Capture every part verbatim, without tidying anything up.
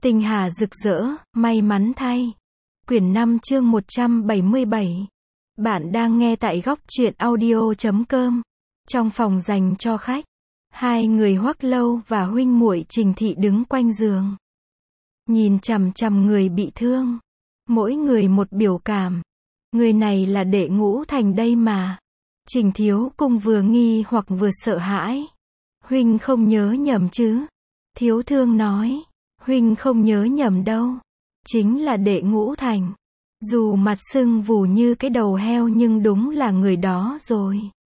Tinh hà rực rỡ, may mắn thay. Quyển năm chương một trăm bảy mươi bảy. Bạn đang nghe tại góc truyện audio chấm com. Trong phòng dành cho khách, hai người Hoắc Lâu và huynh muội Trình Thị đứng quanh giường. Nhìn chằm chằm người bị thương. Mỗi người một biểu cảm. Người này là đệ Ngũ Thành đây mà. Trình Thiếu Cung vừa nghi hoặc vừa sợ hãi. Huynh không nhớ nhầm chứ? Thiếu Thương nói. Huynh không nhớ nhầm đâu. Chính là đệ Ngũ Thành. Dù mặt sưng vù như cái đầu heo nhưng đúng là người đó rồi.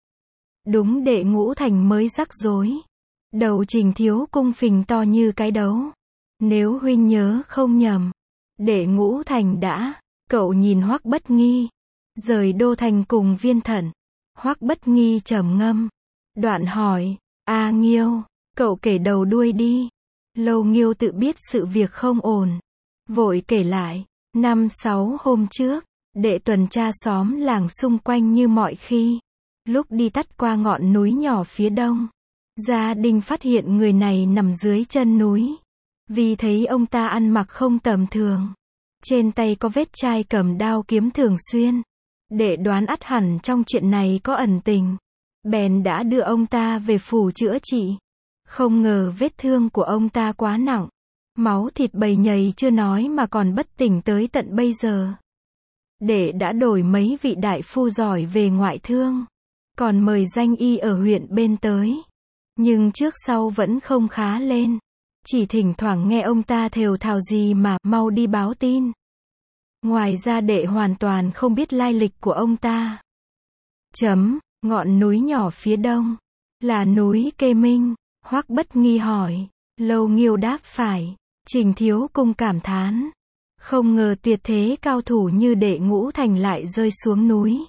Đúng đệ Ngũ Thành mới rắc rối. Đầu Trình Thiếu Cung phình to như cái đấu. Nếu huynh nhớ không nhầm, đệ Ngũ Thành đã. Cậu nhìn Hoắc Bất Nghi. Rời đô thành cùng Viên Thận. Hoắc Bất Nghi trầm ngâm. Đoạn hỏi, A Nghiêu, cậu kể đầu đuôi đi. Lâu Nghiêu tự biết sự việc không ổn. Vội kể lại, năm sáu hôm trước, đệ tuần tra xóm làng xung quanh như mọi khi. Lúc đi tắt qua ngọn núi nhỏ phía đông, gia đình phát hiện người này nằm dưới chân núi. Vì thấy ông ta ăn mặc không tầm thường. Trên tay có vết chai cầm đao kiếm thường xuyên. Đệ đoán ắt hẳn trong chuyện này có ẩn tình. Bèn đã đưa ông ta về phủ chữa trị. Không ngờ vết thương của ông ta quá nặng. Máu thịt bầy nhầy chưa nói mà còn bất tỉnh tới tận bây giờ. Đệ đã đổi mấy vị đại phu giỏi về ngoại thương. Còn mời danh y ở huyện bên tới. Nhưng trước sau vẫn không khá lên. Chỉ thỉnh thoảng nghe ông ta thều thào gì mà mau đi báo tin. Ngoài ra đệ hoàn toàn không biết lai lịch của ông ta. Chấm, ngọn núi nhỏ phía đông. Là núi Kê Minh. Hoắc Bất Nghi hỏi. Lâu Nghiêu đáp phải. Trình Thiếu Cung cảm thán. Không ngờ tuyệt thế cao thủ như đệ Ngũ Thành lại rơi xuống núi.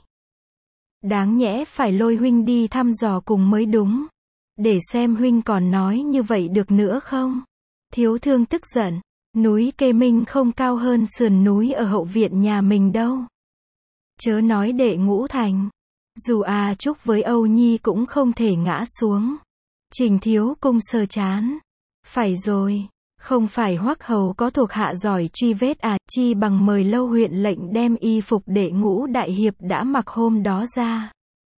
Đáng nhẽ phải lôi huynh đi thăm dò cùng mới đúng. Để xem huynh còn nói như vậy được nữa không? Thiếu Thương tức giận. Núi Kê Minh không cao hơn sườn núi ở hậu viện nhà mình đâu. Chớ nói đệ Ngũ Thành. Dù A Trúc với Âu Nhi cũng không thể ngã xuống. Trình Thiếu Cung sờ chán. Phải rồi. Không phải Hoắc Hầu có thuộc hạ giỏi truy vết à, chi bằng mời Lâu huyện lệnh đem y phục đệ Ngũ đại hiệp đã mặc hôm đó ra.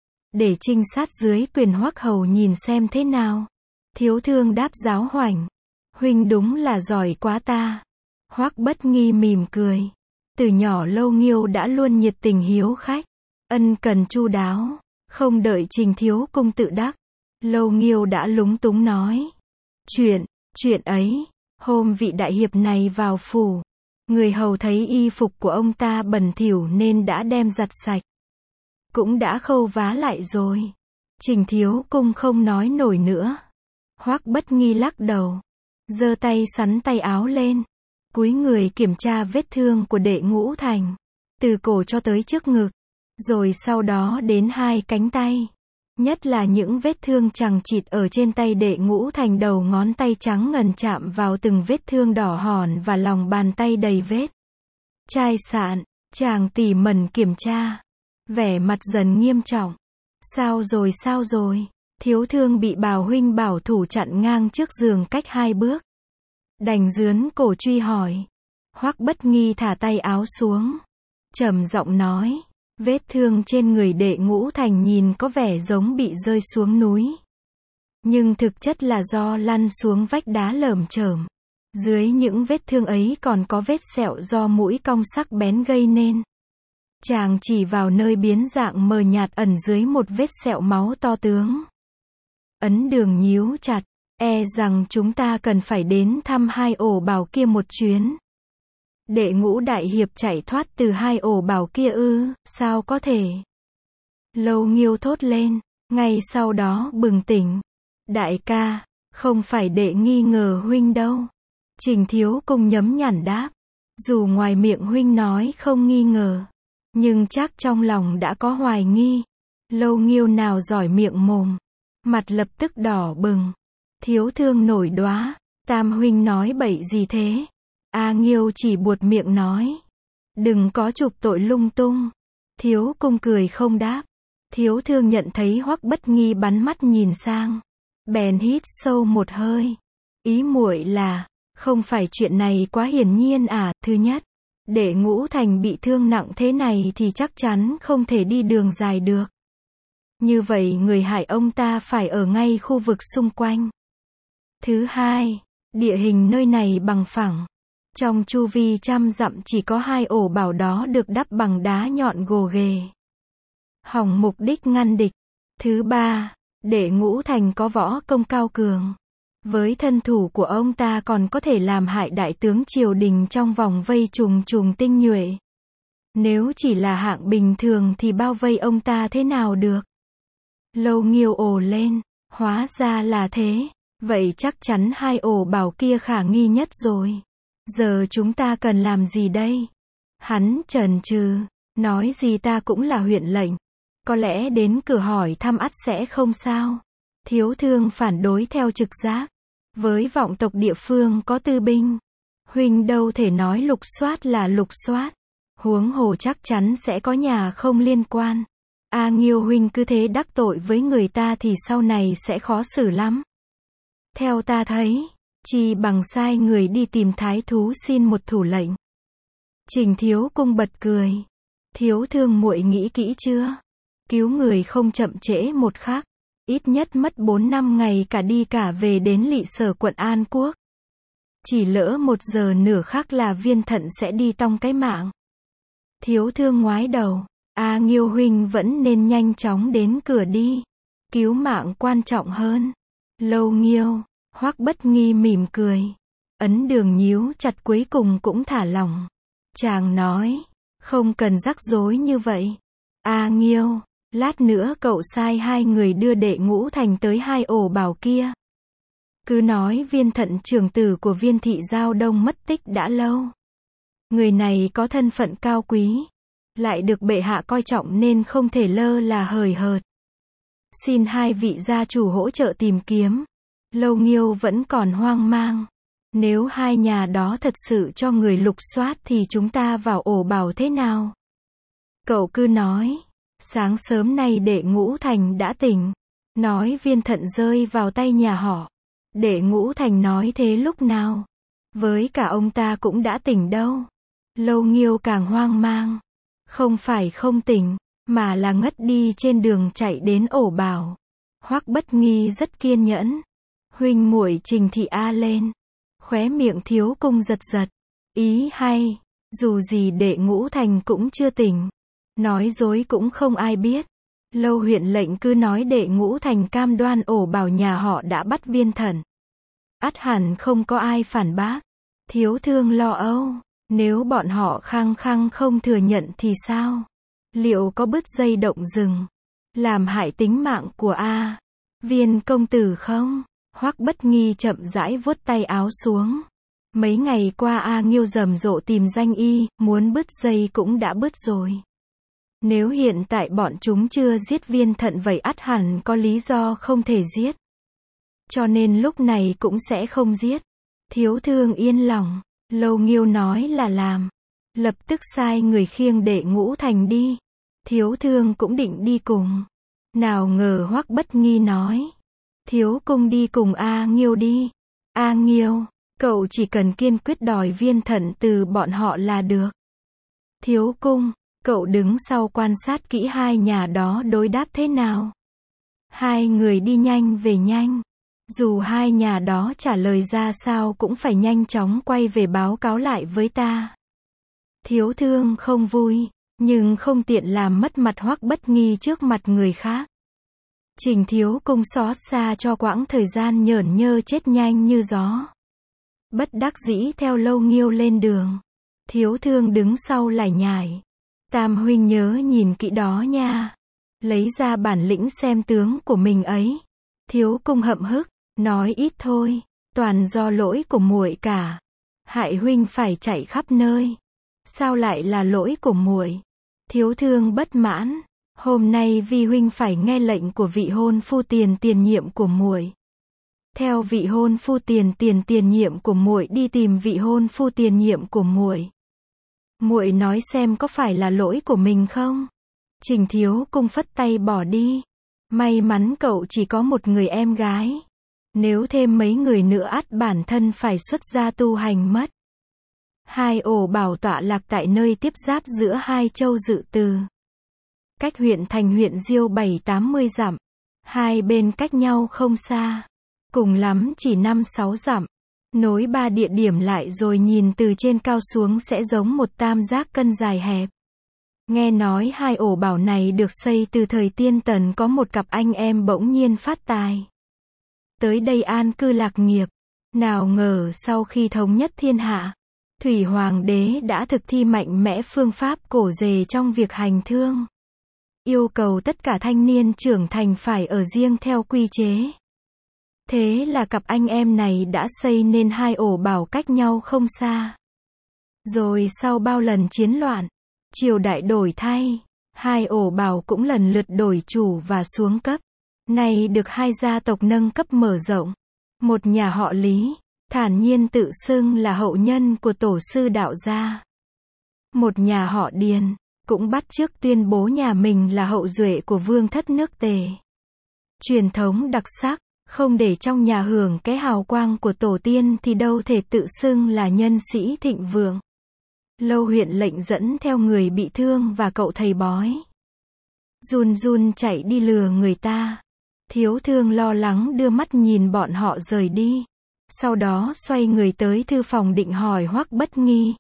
Để trinh sát dưới quyền Hoắc Hầu nhìn xem thế nào. Thiếu Thương đáp giáo hoảnh. Huynh đúng là giỏi quá ta. Hoắc Bất Nghi mỉm cười. Từ nhỏ Lâu Nghiêu đã luôn nhiệt tình hiếu khách. Ân cần chu đáo. Không đợi Trình Thiếu Cung tự đắc. Lâu Nghiêu đã lúng túng nói. Chuyện, chuyện ấy. Hôm vị đại hiệp này vào phủ. Người hầu thấy y phục của ông ta bẩn thỉu nên đã đem giặt sạch. Cũng đã khâu vá lại rồi. Trình Thiếu Cung không nói nổi nữa. Hoắc Bất Nghi lắc đầu. Giơ tay sắn tay áo lên. Cúi người kiểm tra vết thương của đệ Ngũ Thành. Từ cổ cho tới trước ngực. Rồi sau đó đến hai cánh tay. Nhất là những vết thương chằng chịt ở trên tay đệ Ngũ Thành, đầu ngón tay trắng ngần chạm vào từng vết thương đỏ hòn và lòng bàn tay đầy vết chai sạn. Chàng tỉ mẩn kiểm tra. Vẻ mặt dần nghiêm trọng. Sao rồi sao rồi? Thiếu Thương bị Bào huynh bảo thủ chặn ngang trước giường cách hai bước. Đành dướn cổ truy hỏi. Hoắc Bất Nghi thả tay áo xuống. Trầm giọng nói. Vết thương trên người đệ Ngũ Thành nhìn có vẻ giống bị rơi xuống núi. Nhưng thực chất là do lăn xuống vách đá lởm chởm. Dưới những vết thương ấy còn có vết sẹo do mũi cong sắc bén gây nên. Chàng chỉ vào nơi biến dạng mờ nhạt ẩn dưới một vết sẹo máu to tướng. Ấn Đường nhíu chặt. E rằng chúng ta cần phải đến thăm hai ổ bào kia một chuyến. Đệ Ngũ đại hiệp chạy thoát từ hai ổ bào kia ư? Sao có thể? Lâu Nghiêu thốt lên. Ngay sau đó bừng tỉnh. Đại ca, không phải đệ nghi ngờ huynh đâu. Trình Thiếu Cung nhấm nhản đáp. Dù ngoài miệng huynh nói không nghi ngờ, nhưng chắc trong lòng đã có hoài nghi. Lâu Nghiêu nào giỏi miệng mồm. Mặt lập tức đỏ bừng. Thiếu Thương nổi đoá. Tam huynh nói bậy gì thế? A Nghiêu chỉ buột miệng nói. Đừng có trục tội lung tung. Thiếu Cung cười không đáp. Thiếu Thương nhận thấy Hoắc Bất Nghi bắn mắt nhìn sang. Bèn hít sâu một hơi. Ý muội là, Không phải chuyện này quá hiển nhiên à, thứ nhất, Đệ Ngũ Thành bị thương nặng thế này thì chắc chắn không thể đi đường dài được. Như vậy người hại ông ta phải ở ngay khu vực xung quanh. Thứ hai, địa hình nơi này bằng phẳng. Trong chu vi trăm dặm chỉ có hai ổ bảo đó được đắp bằng đá nhọn gồ ghề. Hỏng mục đích ngăn địch. Thứ ba, Đệ Ngũ Thành có võ công cao cường. Với thân thủ của ông ta còn có thể làm hại đại tướng triều đình trong vòng vây trùng trùng tinh nhuệ. Nếu chỉ là hạng bình thường thì bao vây ông ta thế nào được? Lâu Nghiêu ồ lên, hóa ra là thế, vậy chắc chắn hai ổ bảo kia khả nghi nhất rồi. Giờ chúng ta cần làm gì đây? Hắn chần chừ, nói gì ta cũng là huyện lệnh. Có lẽ đến cửa hỏi thăm ắt sẽ không sao. Thiếu Thương phản đối theo trực giác. Với vọng tộc địa phương có tư binh, huynh đâu thể nói lục soát là lục soát. Huống hồ chắc chắn sẽ có nhà không liên quan. A Nghiêu huynh cứ thế đắc tội với người ta thì sau này sẽ khó xử lắm. Theo ta thấy, chi bằng sai người đi tìm thái thú xin một thủ lệnh. Trình Thiếu Cung bật cười. Thiếu Thương muội nghĩ kỹ chưa? Cứu người không chậm trễ một khắc. Ít nhất mất bốn năm ngày cả đi cả về đến Lỵ Sở quận An Quốc. Chỉ lỡ một giờ nửa khắc là Viên Thận sẽ đi tong cái mạng. Thiếu Thương ngoái đầu. A Nghiêu huynh vẫn nên nhanh chóng đến cửa đi. Cứu mạng quan trọng hơn. Lâu Nghiêu. Hoắc Bất Nghi mỉm cười. Ấn Đường nhíu chặt cuối cùng cũng thả lỏng. Chàng nói. Không cần rắc rối như vậy. A Nghiêu. Lát nữa cậu sai hai người đưa Đệ Ngũ Thành tới hai ổ bảo kia. Cứ nói Viên Thận trưởng tử của Viên thị Giao Đông mất tích đã lâu. Người này có thân phận cao quý, lại được bệ hạ coi trọng nên không thể lơ là hời hợt. Xin hai vị gia chủ hỗ trợ tìm kiếm. Lâu Nghiêu vẫn còn hoang mang. Nếu hai nhà đó thật sự cho người lục soát thì chúng ta vào ổ bảo thế nào? Cậu cứ nói. Sáng sớm nay Đệ Ngũ Thành đã tỉnh. Nói Viên Thận rơi vào tay nhà họ. Đệ Ngũ Thành nói thế lúc nào? Với cả ông ta cũng đã tỉnh đâu. Lâu Nghiêu càng hoang mang. Không phải không tỉnh, mà là ngất đi trên đường chạy đến ổ bảo. Hoắc Bất Nghi rất kiên nhẫn. Huynh muội Trình thị a lên. Khóe miệng Thiếu Cung giật giật. Ý hay, dù gì Đệ Ngũ Thành cũng chưa tỉnh. Nói dối cũng không ai biết. Lâu huyện lệnh cứ nói Đệ Ngũ Thành cam đoan ổ bảo nhà họ đã bắt Viên Thận. Ắt hẳn không có ai phản bác. Thiếu Thương lo âu. Nếu bọn họ khăng khăng không thừa nhận thì sao? Liệu có bứt dây động rừng, làm hại tính mạng của A Viên công tử không? Hoắc Bất Nghi chậm rãi vuốt tay áo xuống. Mấy ngày qua A Nghiêu rầm rộ tìm danh y, muốn bứt dây cũng đã bứt rồi. Nếu hiện tại bọn chúng chưa giết Viên Thận vậy ắt hẳn có lý do không thể giết. Cho nên lúc này cũng sẽ không giết. Thiếu Thương yên lòng. Lâu Nghiêu nói là làm. Lập tức sai người khiêng Đệ Ngũ Thành đi. Thiếu Thương cũng định đi cùng. Nào ngờ Hoắc Bất Nghi nói. Thiếu Cung đi cùng A Nghiêu đi. A Nghiêu, cậu chỉ cần kiên quyết đòi Viên Thận từ bọn họ là được. Thiếu Cung, cậu đứng sau quan sát kỹ hai nhà đó đối đáp thế nào. Hai người đi nhanh về nhanh. Dù hai nhà đó trả lời ra sao cũng phải nhanh chóng quay về báo cáo lại với ta. Thiếu Thương không vui, nhưng không tiện làm mất mặt Hoắc Bất Nghi trước mặt người khác. Trình Thiếu Cung xót xa cho quãng thời gian nhởn nhơ chết nhanh như gió. Bất đắc dĩ theo Lâu Nghiêu lên đường. Thiếu Thương đứng sau lải nhải. Tam huynh nhớ nhìn kỹ đó nha. Lấy ra bản lĩnh xem tướng của mình ấy. Thiếu Cung hậm hức. Nói ít thôi, toàn do lỗi của muội cả. Hại huynh phải chạy khắp nơi. Sao lại là lỗi của muội? Thiếu Thương bất mãn. Hôm nay vi huynh phải nghe lệnh của vị hôn phu tiền tiền nhiệm của muội. Theo vị hôn phu tiền tiền tiền nhiệm của muội đi tìm vị hôn phu tiền nhiệm của muội. Muội nói xem có phải là lỗi của mình không? Trình Thiếu Cung phất tay bỏ đi. May mắn cậu chỉ có một người em gái. Nếu thêm mấy người nữa ắt bản thân phải xuất gia tu hành mất. Hai ổ bảo tọa lạc tại nơi tiếp giáp giữa hai châu Dự Từ. Cách huyện thành huyện Diêu bảy tám mươi dặm. Hai bên cách nhau không xa. Cùng lắm chỉ năm sáu dặm. Nối ba địa điểm lại rồi nhìn từ trên cao xuống sẽ giống một tam giác cân dài hẹp. Nghe nói hai ổ bảo này được xây từ thời Tiên Tần, có một cặp anh em bỗng nhiên phát tài. Tới đây an cư lạc nghiệp. Nào ngờ sau khi thống nhất thiên hạ, Thủy Hoàng đế đã thực thi mạnh mẽ phương pháp cổ dề trong việc hành thương. Yêu cầu tất cả thanh niên trưởng thành phải ở riêng theo quy chế. Thế là cặp anh em này đã xây nên hai ổ bảo cách nhau không xa. Rồi sau bao lần chiến loạn, triều đại đổi thay, hai ổ bảo cũng lần lượt đổi chủ và xuống cấp. Nay được hai gia tộc nâng cấp mở rộng. Một nhà họ Lý, thản nhiên tự xưng là hậu nhân của tổ sư đạo gia. Một nhà họ Điền, cũng bắt chước tuyên bố nhà mình là hậu duệ của vương thất nước Tề. Truyền thống đặc sắc, không để trong nhà hưởng cái hào quang của tổ tiên thì đâu thể tự xưng là nhân sĩ thịnh vượng. Lâu huyện lệnh dẫn theo người bị thương và cậu thầy bói. Run run chạy đi lừa người ta. Thiếu thương lo lắng đưa mắt nhìn bọn họ rời đi. Sau đó xoay người tới thư phòng định hỏi Hoắc Bất Nghi.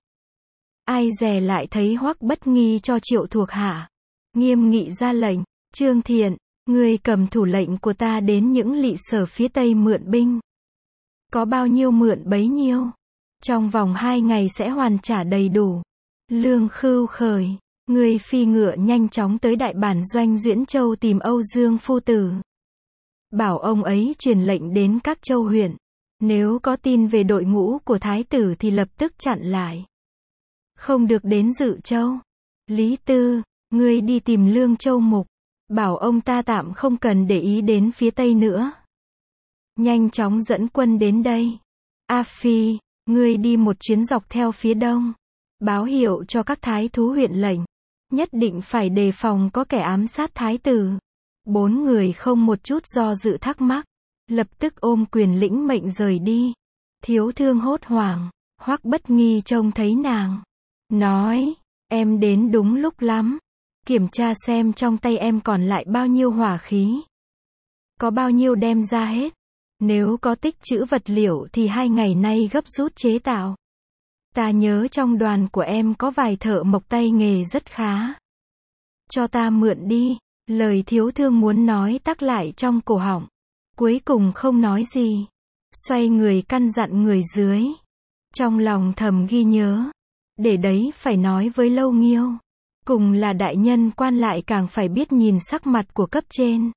Ai dè lại thấy Hoắc Bất Nghi cho triệu thuộc hạ. Nghiêm nghị ra lệnh, Trương Thiện, ngươi cầm thủ lệnh của ta đến những lỵ sở phía Tây mượn binh. Có bao nhiêu mượn bấy nhiêu. Trong vòng hai ngày sẽ hoàn trả đầy đủ. Lương Khưu Khởi, ngươi phi ngựa nhanh chóng tới đại bản doanh Duyễn Châu tìm Âu Dương phu tử. Bảo ông ấy truyền lệnh đến các châu huyện. Nếu có tin về đội ngũ của thái tử thì lập tức chặn lại. Không được đến Dự Châu. Lý Tư, ngươi đi tìm Lương Châu Mục. Bảo ông ta tạm không cần để ý đến phía Tây nữa. Nhanh chóng dẫn quân đến đây. A Phi, ngươi đi một chuyến dọc theo phía Đông. Báo hiệu cho các thái thú huyện lệnh. Nhất định phải đề phòng có kẻ ám sát thái tử. Bốn người không một chút do dự thắc mắc. Lập tức ôm quyền lĩnh mệnh rời đi. Thiếu thương hốt hoảng. Hoắc Bất Nghi trông thấy nàng. Nói, em đến đúng lúc lắm. Kiểm tra xem trong tay em còn lại bao nhiêu hỏa khí. Có bao nhiêu đem ra hết. Nếu có tích trữ vật liệu thì hai ngày nay gấp rút chế tạo. Ta nhớ trong đoàn của em có vài thợ mộc tay nghề rất khá. Cho ta mượn đi. Lời thiếu thương muốn nói tắc lại trong cổ họng. Cuối cùng không nói gì. Xoay người căn dặn người dưới. Trong lòng thầm ghi nhớ. Để đấy phải nói với Lâu Nghiêu. Cùng là đại nhân quan lại càng phải biết nhìn sắc mặt của cấp trên.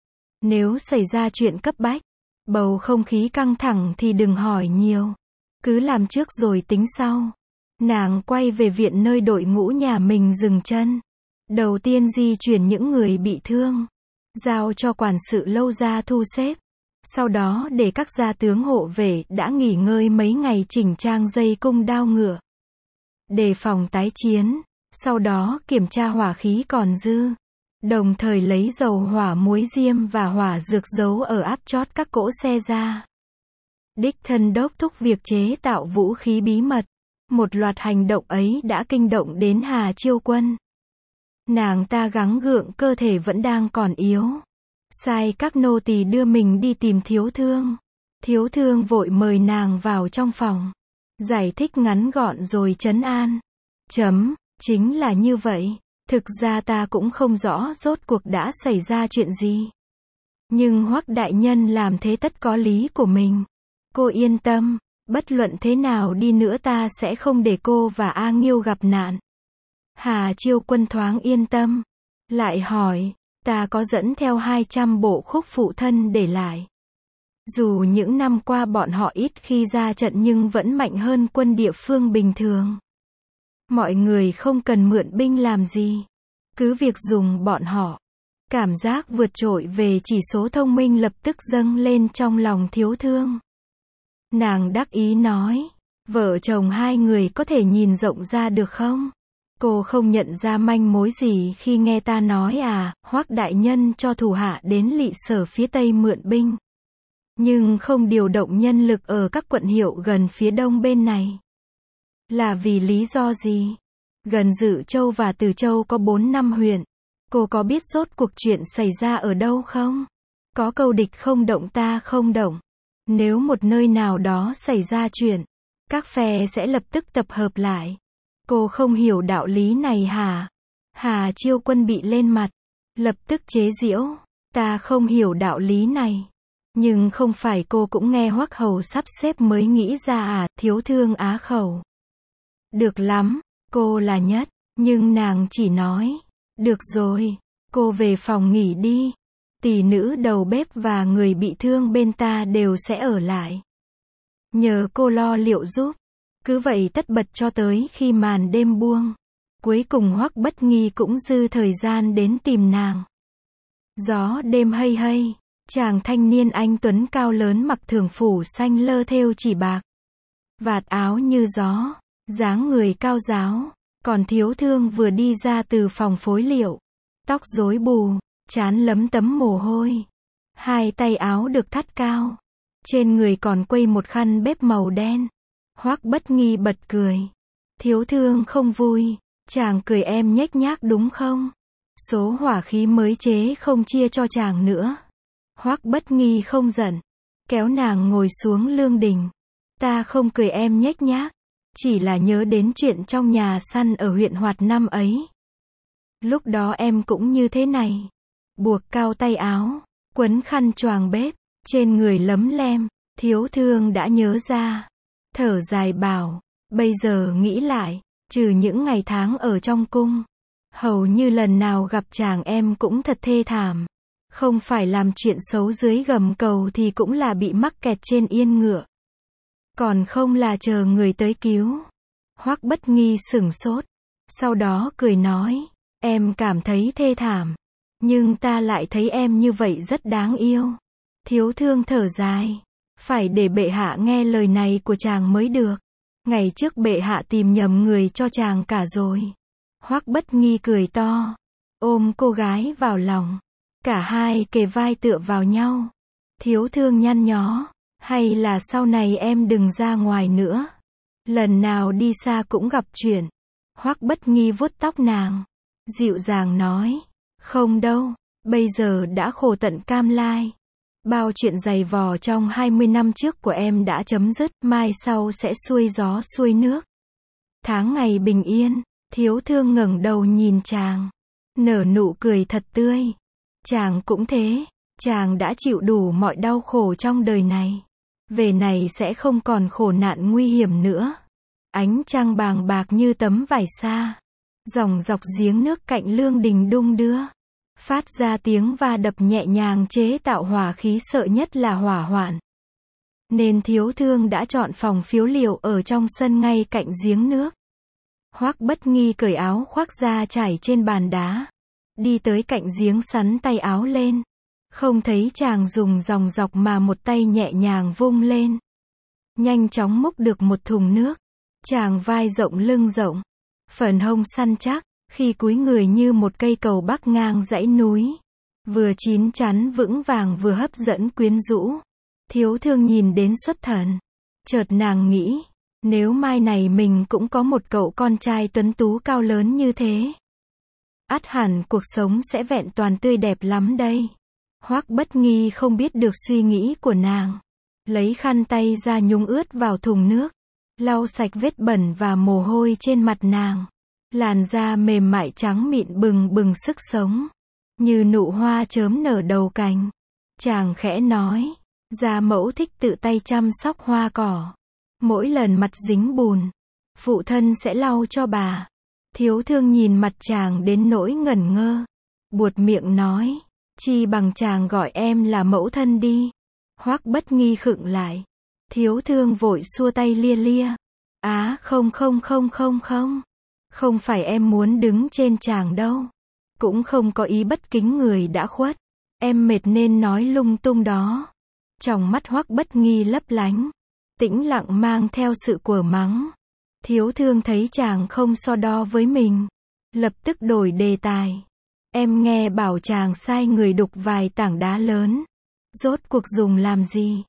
Nếu xảy ra chuyện cấp bách, bầu không khí căng thẳng thì đừng hỏi nhiều. Cứ làm trước rồi tính sau. Nàng quay về viện nơi đội ngũ nhà mình dừng chân. Đầu tiên di chuyển những người bị thương. Giao cho quản sự Lâu gia thu xếp. Sau đó để các gia tướng hộ vệ đã nghỉ ngơi mấy ngày chỉnh trang dây cung đao ngựa. Đề phòng tái chiến. Sau đó kiểm tra hỏa khí còn dư. Đồng thời lấy dầu hỏa muối diêm và hỏa dược giấu ở áp chót các cỗ xe ra. Đích thân đốc thúc việc chế tạo vũ khí bí mật. Một loạt hành động ấy đã kinh động đến Hà Chiêu Quân. Nàng ta gắng gượng cơ thể vẫn đang còn yếu. Sai các nô tỳ đưa mình đi tìm thiếu thương. Thiếu thương vội mời nàng vào trong phòng. Giải thích ngắn gọn rồi trấn an. Chấm, chính là như vậy. Thực ra ta cũng không rõ rốt cuộc đã xảy ra chuyện gì. Nhưng Hoắc đại nhân làm thế tất có lý của mình. Cô yên tâm, bất luận thế nào đi nữa ta sẽ không để cô và A Nghiêu gặp nạn. Hà Chiêu Quân thoáng yên tâm. Lại hỏi, ta có dẫn theo hai trăm bộ khúc phụ thân để lại. Dù những năm qua bọn họ ít khi ra trận nhưng vẫn mạnh hơn quân địa phương bình thường. Mọi người không cần mượn binh làm gì. Cứ việc dùng bọn họ. Cảm giác vượt trội về chỉ số thông minh lập tức dâng lên trong lòng thiếu thương. Nàng đắc ý nói, vợ chồng hai người có thể nhìn rộng ra được không? Cô không nhận ra manh mối gì khi nghe ta nói à, Hoắc đại nhân cho thủ hạ đến lỵ sở phía Tây mượn binh. nhưng không điều động nhân lực ở các quận hiệu gần phía đông bên này. Là vì lý do gì? Gần Dự Châu và Từ Châu có bốn năm huyện. Cô có biết rốt cuộc chuyện xảy ra ở đâu không? Có câu địch không động ta không động. Nếu một nơi nào đó xảy ra chuyện, các phe sẽ lập tức tập hợp lại. Cô không hiểu đạo lý này hả? Hà Chiêu Quân bị lên mặt, lập tức chế giễu. Ta không hiểu đạo lý này. Nhưng không phải cô cũng nghe Hoắc Hầu sắp xếp mới nghĩ ra à, Thiếu Thương á khẩu. Được lắm, cô là nhất, nhưng nàng chỉ nói. Được rồi, cô về phòng nghỉ đi. Tỷ nữ đầu bếp và người bị thương bên ta đều sẽ ở lại. Nhờ cô lo liệu giúp. Cứ vậy tất bật cho tới khi màn đêm buông. Cuối cùng Hoắc Bất Nghi cũng dư thời gian đến tìm nàng. Gió đêm hây hây, chàng thanh niên anh tuấn cao lớn mặc thường phủ xanh lơ thêu chỉ bạc. Vạt áo như gió, dáng người cao ráo. Còn Thiếu Thương vừa đi ra từ phòng phối liệu. Tóc rối bù, trán lấm tấm mồ hôi. Hai tay áo được thắt cao. Trên người còn quây một khăn bếp màu đen. Hoắc Bất Nghi bật cười. Thiếu Thương không vui. Chàng cười em nhếch nhác đúng không? Số hỏa khí mới chế không chia cho chàng nữa. Hoắc Bất Nghi không giận. Kéo nàng ngồi xuống lương đình. Ta không cười em nhếch nhác. Chỉ là nhớ đến chuyện trong nhà săn ở huyện Hoạt năm ấy. Lúc đó em cũng như thế này. Buộc cao tay áo, quấn khăn choàng bếp, trên người lấm lem. Thiếu Thương đã nhớ ra. Thở dài bảo, bây giờ nghĩ lại, trừ những ngày tháng ở trong cung, hầu như lần nào gặp chàng em cũng thật thê thảm. Không phải làm chuyện xấu dưới gầm cầu thì cũng là bị mắc kẹt trên yên ngựa. Còn không là chờ người tới cứu. Hoắc Bất Nghi sửng sốt. Sau đó cười nói, em cảm thấy thê thảm. Nhưng ta lại thấy em như vậy rất đáng yêu. Thiếu Thương thở dài. Phải để bệ hạ nghe lời này của chàng mới được. Ngày trước bệ hạ tìm nhầm người cho chàng cả rồi. Hoắc Bất Nghi cười to. Ôm cô gái vào lòng. Cả hai kề vai tựa vào nhau. Thiếu Thương nhăn nhó. Hay là sau này em đừng ra ngoài nữa. Lần nào đi xa cũng gặp chuyện. Hoắc Bất Nghi vuốt tóc nàng. Dịu dàng nói. Không đâu. Bây giờ đã khổ tận cam lai. Bao chuyện dày vò trong hai mươi năm trước của em đã chấm dứt. Mai sau sẽ xuôi gió xuôi nước. Tháng ngày bình yên. Thiếu Thương ngẩng đầu nhìn chàng. Nở nụ cười thật tươi. Chàng cũng thế. Chàng đã chịu đủ mọi đau khổ trong đời này. Về này sẽ không còn khổ nạn nguy hiểm nữa. Ánh trăng bàng bạc như tấm vải sa. Dòng dọc giếng nước cạnh lương đình đung đưa. Phát ra tiếng va đập nhẹ nhàng chế tạo hỏa khí, sợ nhất là hỏa hoạn. Nên Thiếu Thương đã chọn phòng phiếu liệu ở trong sân ngay cạnh giếng nước. Hoắc Bất Nghi cởi áo khoác ra trải trên bàn đá. Đi tới cạnh giếng sắn tay áo lên. Không thấy chàng dùng dòng dọc mà một tay nhẹ nhàng vung lên. Nhanh chóng múc được một thùng nước. Chàng vai rộng lưng rộng. Phần hông săn chắc. Khi cúi người như một cây cầu bắc ngang dãy núi. Vừa chín chắn vững vàng vừa hấp dẫn quyến rũ. Thiếu Thương nhìn đến xuất thần. Chợt nàng nghĩ. Nếu mai này mình cũng có một cậu con trai tuấn tú cao lớn như thế. Ắt hẳn cuộc sống sẽ vẹn toàn tươi đẹp lắm đây. Hoắc Bất Nghi không biết được suy nghĩ của nàng. Lấy khăn tay ra nhúng ướt vào thùng nước. Lau sạch vết bẩn và mồ hôi trên mặt nàng. Làn da mềm mại trắng mịn bừng bừng sức sống. Như nụ hoa chớm nở đầu cành. Chàng khẽ nói. Gia mẫu thích tự tay chăm sóc hoa cỏ. Mỗi lần mặt dính bùn, phụ thân sẽ lau cho bà. Thiếu Thương nhìn mặt chàng đến nỗi ngẩn ngơ. Buột miệng nói. Chi bằng chàng gọi em là mẫu thân đi. Hoắc Bất Nghi khựng lại. Thiếu Thương vội xua tay lia lia. Á không không không không không. Không phải em muốn đứng trên chàng đâu. Cũng không có ý bất kính người đã khuất. Em mệt nên nói lung tung đó. Trong mắt Hoắc Bất Nghi lấp lánh. Tĩnh lặng mang theo sự quở mắng. Thiếu Thương thấy chàng không so đo với mình. Lập tức đổi đề tài. Em nghe bảo chàng sai người đục vài tảng đá lớn. Rốt cuộc dùng làm gì?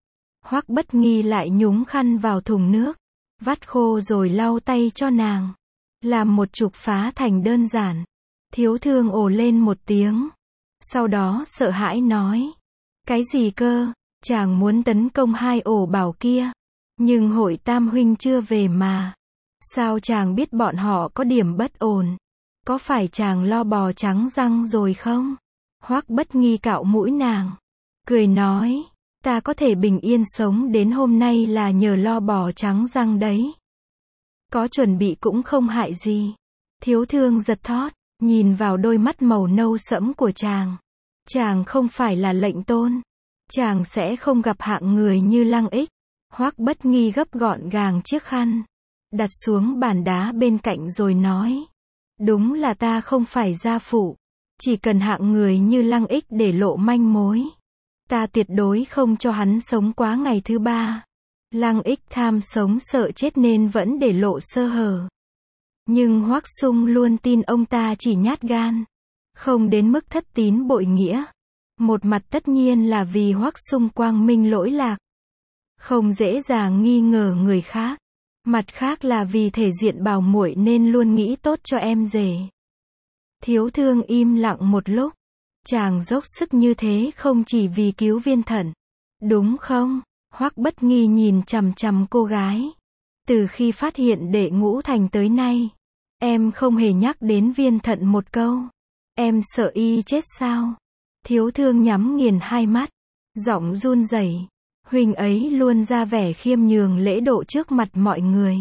Hoắc Bất Nghi lại nhúng khăn vào thùng nước, vắt khô rồi lau tay cho nàng. Làm một chục phá thành đơn giản. Thiếu Thương ồ lên một tiếng. Sau đó sợ hãi nói. Cái gì cơ? Chàng muốn tấn công hai ổ bảo kia. Nhưng hội tam huynh chưa về mà. Sao chàng biết bọn họ có điểm bất ổn? Có phải chàng lo bò trắng răng rồi không? Hoắc Bất Nghi cạo mũi nàng. Cười nói. Ta có thể bình yên sống đến hôm nay là nhờ lo bò trắng răng đấy. Có chuẩn bị cũng không hại gì. Thiếu Thương giật thót, nhìn vào đôi mắt màu nâu sẫm của chàng. Chàng không phải là lệnh tôn. Chàng sẽ không gặp hạng người như Lăng Ích. Hoắc Bất Nghi gấp gọn gàng chiếc khăn, đặt xuống bàn đá bên cạnh rồi nói. Đúng là ta không phải gia phụ. Chỉ cần hạng người như Lăng Ích để lộ manh mối, ta tuyệt đối không cho hắn sống quá ngày thứ ba. Lăng Ích tham sống sợ chết nên vẫn để lộ sơ hở. Nhưng Hoắc Sung luôn tin ông ta chỉ nhát gan, không đến mức thất tín bội nghĩa. Một mặt tất nhiên là vì Hoắc Sung quang minh lỗi lạc, không dễ dàng nghi ngờ người khác. Mặt khác là vì thể diện bảo muội nên luôn nghĩ tốt cho em rể. Thiếu Thương im lặng một lúc. Chàng dốc sức như thế không chỉ vì cứu Viên Thận, đúng không? Hoắc Bất Nghi nhìn chằm chằm cô gái. Từ khi phát hiện Đệ Ngũ Thành tới nay, em không hề nhắc đến Viên Thận một câu. Em sợ y chết sao? Thiếu Thương nhắm nghiền hai mắt, giọng run rẩy. Huynh ấy luôn ra vẻ khiêm nhường lễ độ trước mặt mọi người.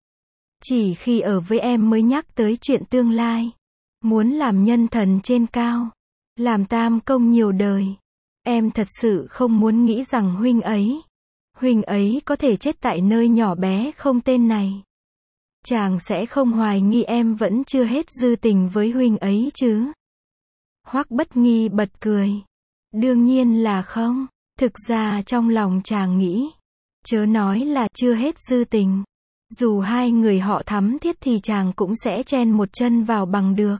Chỉ khi ở với em mới nhắc tới chuyện tương lai. Muốn làm nhân thần trên cao, làm tam công nhiều đời. Em thật sự không muốn nghĩ rằng huynh ấy, huynh ấy có thể chết tại nơi nhỏ bé không tên này. Chàng sẽ không hoài nghi em vẫn chưa hết dư tình với huynh ấy chứ? Hoắc Bất Nghi bật cười. Đương nhiên là không. Thực ra trong lòng chàng nghĩ, chớ nói là chưa hết dư tình. Dù hai người họ thắm thiết thì chàng cũng sẽ chen một chân vào bằng được.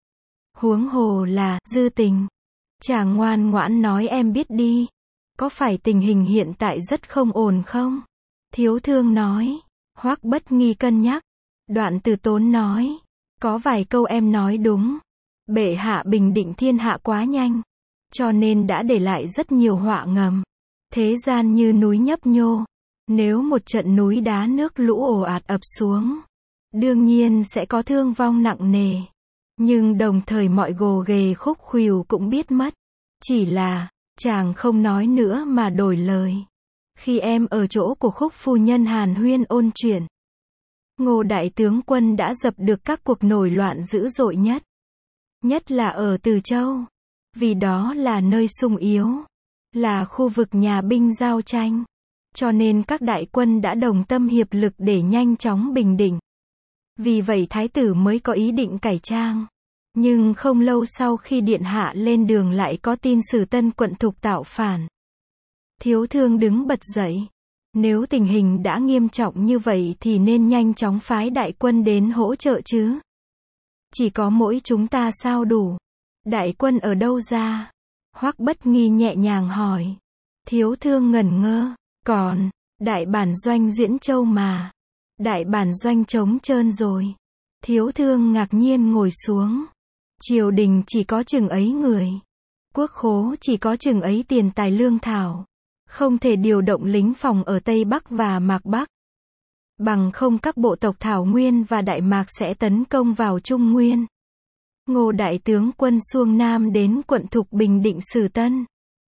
Huống hồ là dư tình. Chàng ngoan ngoãn nói em biết đi. Có phải tình hình hiện tại rất không ổn không? Thiếu Thương nói. Hoắc Bất Nghi cân nhắc. Đoạn Từ Tốn nói. Có vài câu em nói đúng. Bệ hạ bình định thiên hạ quá nhanh, cho nên đã để lại rất nhiều họa ngầm. Thế gian như núi nhấp nhô. Nếu một trận núi đá nước lũ ồ ạt ập xuống, đương nhiên sẽ có thương vong nặng nề. Nhưng đồng thời mọi gồ ghề khúc khuỷu cũng biết mất. Chỉ là, chàng không nói nữa mà đổi lời. Khi em ở chỗ của Khúc phu nhân hàn huyên ôn chuyện, Ngô đại tướng quân đã dập được các cuộc nổi loạn dữ dội nhất. Nhất là ở Từ Châu. Vì đó là nơi sung yếu, là khu vực nhà binh giao tranh. Cho nên các đại quân đã đồng tâm hiệp lực để nhanh chóng bình định. Vì vậy thái tử mới có ý định cải trang. Nhưng không lâu sau khi điện hạ lên đường lại có tin Sử Tân quận Thục tạo phản. Thiếu Thương đứng bật dậy. Nếu tình hình đã nghiêm trọng như vậy thì nên nhanh chóng phái đại quân đến hỗ trợ chứ. Chỉ có mỗi chúng ta sao đủ? Đại quân ở đâu ra? Hoắc Bất Nghi nhẹ nhàng hỏi. Thiếu Thương ngẩn ngơ. Còn, đại bản doanh Diễn Châu mà. Đại bản doanh trống trơn rồi. Thiếu Thương ngạc nhiên ngồi xuống. Triều đình chỉ có chừng ấy người. Quốc khố chỉ có chừng ấy tiền tài lương thảo. Không thể điều động lính phòng ở Tây Bắc và Mạc Bắc. Bằng không các bộ tộc Thảo Nguyên và Đại Mạc sẽ tấn công vào Trung Nguyên. Ngô đại tướng quân xuông Nam đến quận Thục bình định Sử Tân.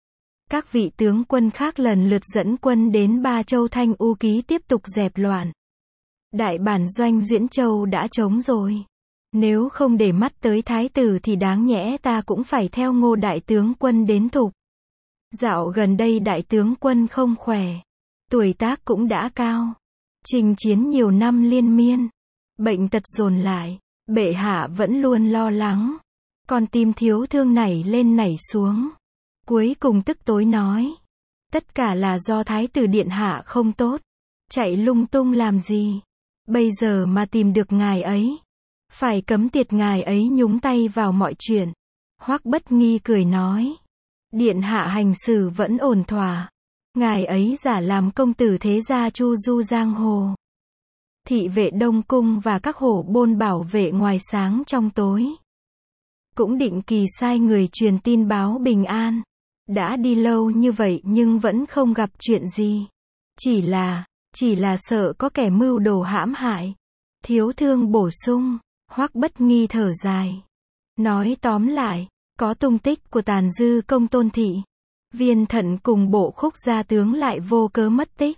Các vị tướng quân khác lần lượt dẫn quân đến Ba Châu Thanh U Ký tiếp tục dẹp loạn. Đại bản doanh Diễn Châu đã trống rồi. Nếu không để mắt tới thái tử thì đáng nhẽ ta cũng phải theo Ngô đại tướng quân đến Thục. Dạo gần đây đại tướng quân không khỏe. Tuổi tác cũng đã cao. Chinh chiến nhiều năm liên miên. Bệnh tật dồn lại. Bệ hạ vẫn luôn lo lắng. Con tim Thiếu Thương nảy lên nảy xuống. Cuối cùng tức tối nói. Tất cả là do thái tử điện hạ không tốt. Chạy lung tung làm gì. Bây giờ mà tìm được ngài ấy. Phải cấm tiệt ngài ấy nhúng tay vào mọi chuyện. Hoắc Bất Nghi cười nói. Điện hạ hành xử vẫn ổn thỏa. Ngài ấy giả làm công tử thế gia chu du giang hồ. Thị vệ đông cung và các hổ bôn bảo vệ ngoài sáng trong tối. Cũng định kỳ sai người truyền tin báo bình an. Đã đi lâu như vậy nhưng vẫn không gặp chuyện gì. Chỉ là, chỉ là sợ có kẻ mưu đồ hãm hại. Thiếu thương bổ sung, Hoắc Bất Nghi thở dài. Nói tóm lại, có tung tích của tàn dư công tôn thị. Viên Thận cùng Bộ Khúc gia tướng lại vô cớ mất tích.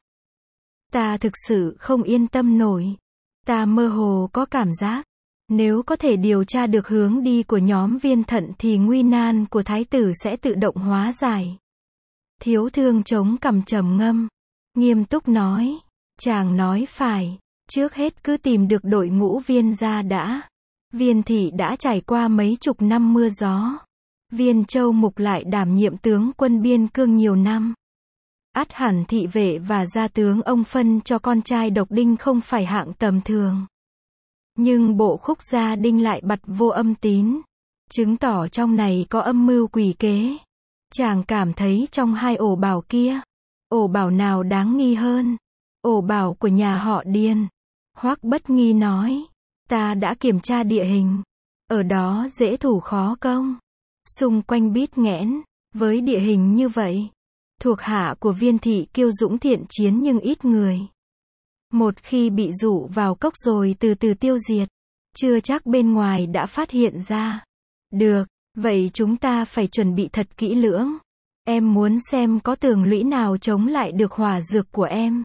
Ta thực sự không yên tâm nổi. Ta mơ hồ có cảm giác, nếu có thể điều tra được hướng đi của nhóm Viên Thận thì nguy nan của thái tử sẽ tự động hóa giải. Thiếu thương chống cằm trầm ngâm, nghiêm túc nói, chàng nói phải, trước hết cứ tìm được đội ngũ Viên gia đã. Viên thị đã trải qua mấy chục năm mưa gió. Viên Châu Mục lại đảm nhiệm tướng quân biên cương nhiều năm. Ắt hẳn thị vệ và gia tướng ông phân cho con trai độc đinh không phải hạng tầm thường. Nhưng Bộ Khúc gia đinh lại bặt vô âm tín, chứng tỏ trong này có âm mưu quỷ kế. Chàng cảm thấy trong hai ổ bảo kia, ổ bảo nào đáng nghi hơn? Ổ bảo của nhà họ Điền. Hoắc Bất Nghi nói, ta đã kiểm tra địa hình, ở đó dễ thủ khó công. Xung quanh bít nghẽn, với địa hình như vậy, thuộc hạ của Viên thị kiêu dũng thiện chiến nhưng ít người. Một khi bị dụ vào cốc rồi từ từ tiêu diệt, chưa chắc bên ngoài đã phát hiện ra. Được, vậy chúng ta phải chuẩn bị thật kỹ lưỡng. Em muốn xem có tường lũy nào chống lại được hỏa dược của em.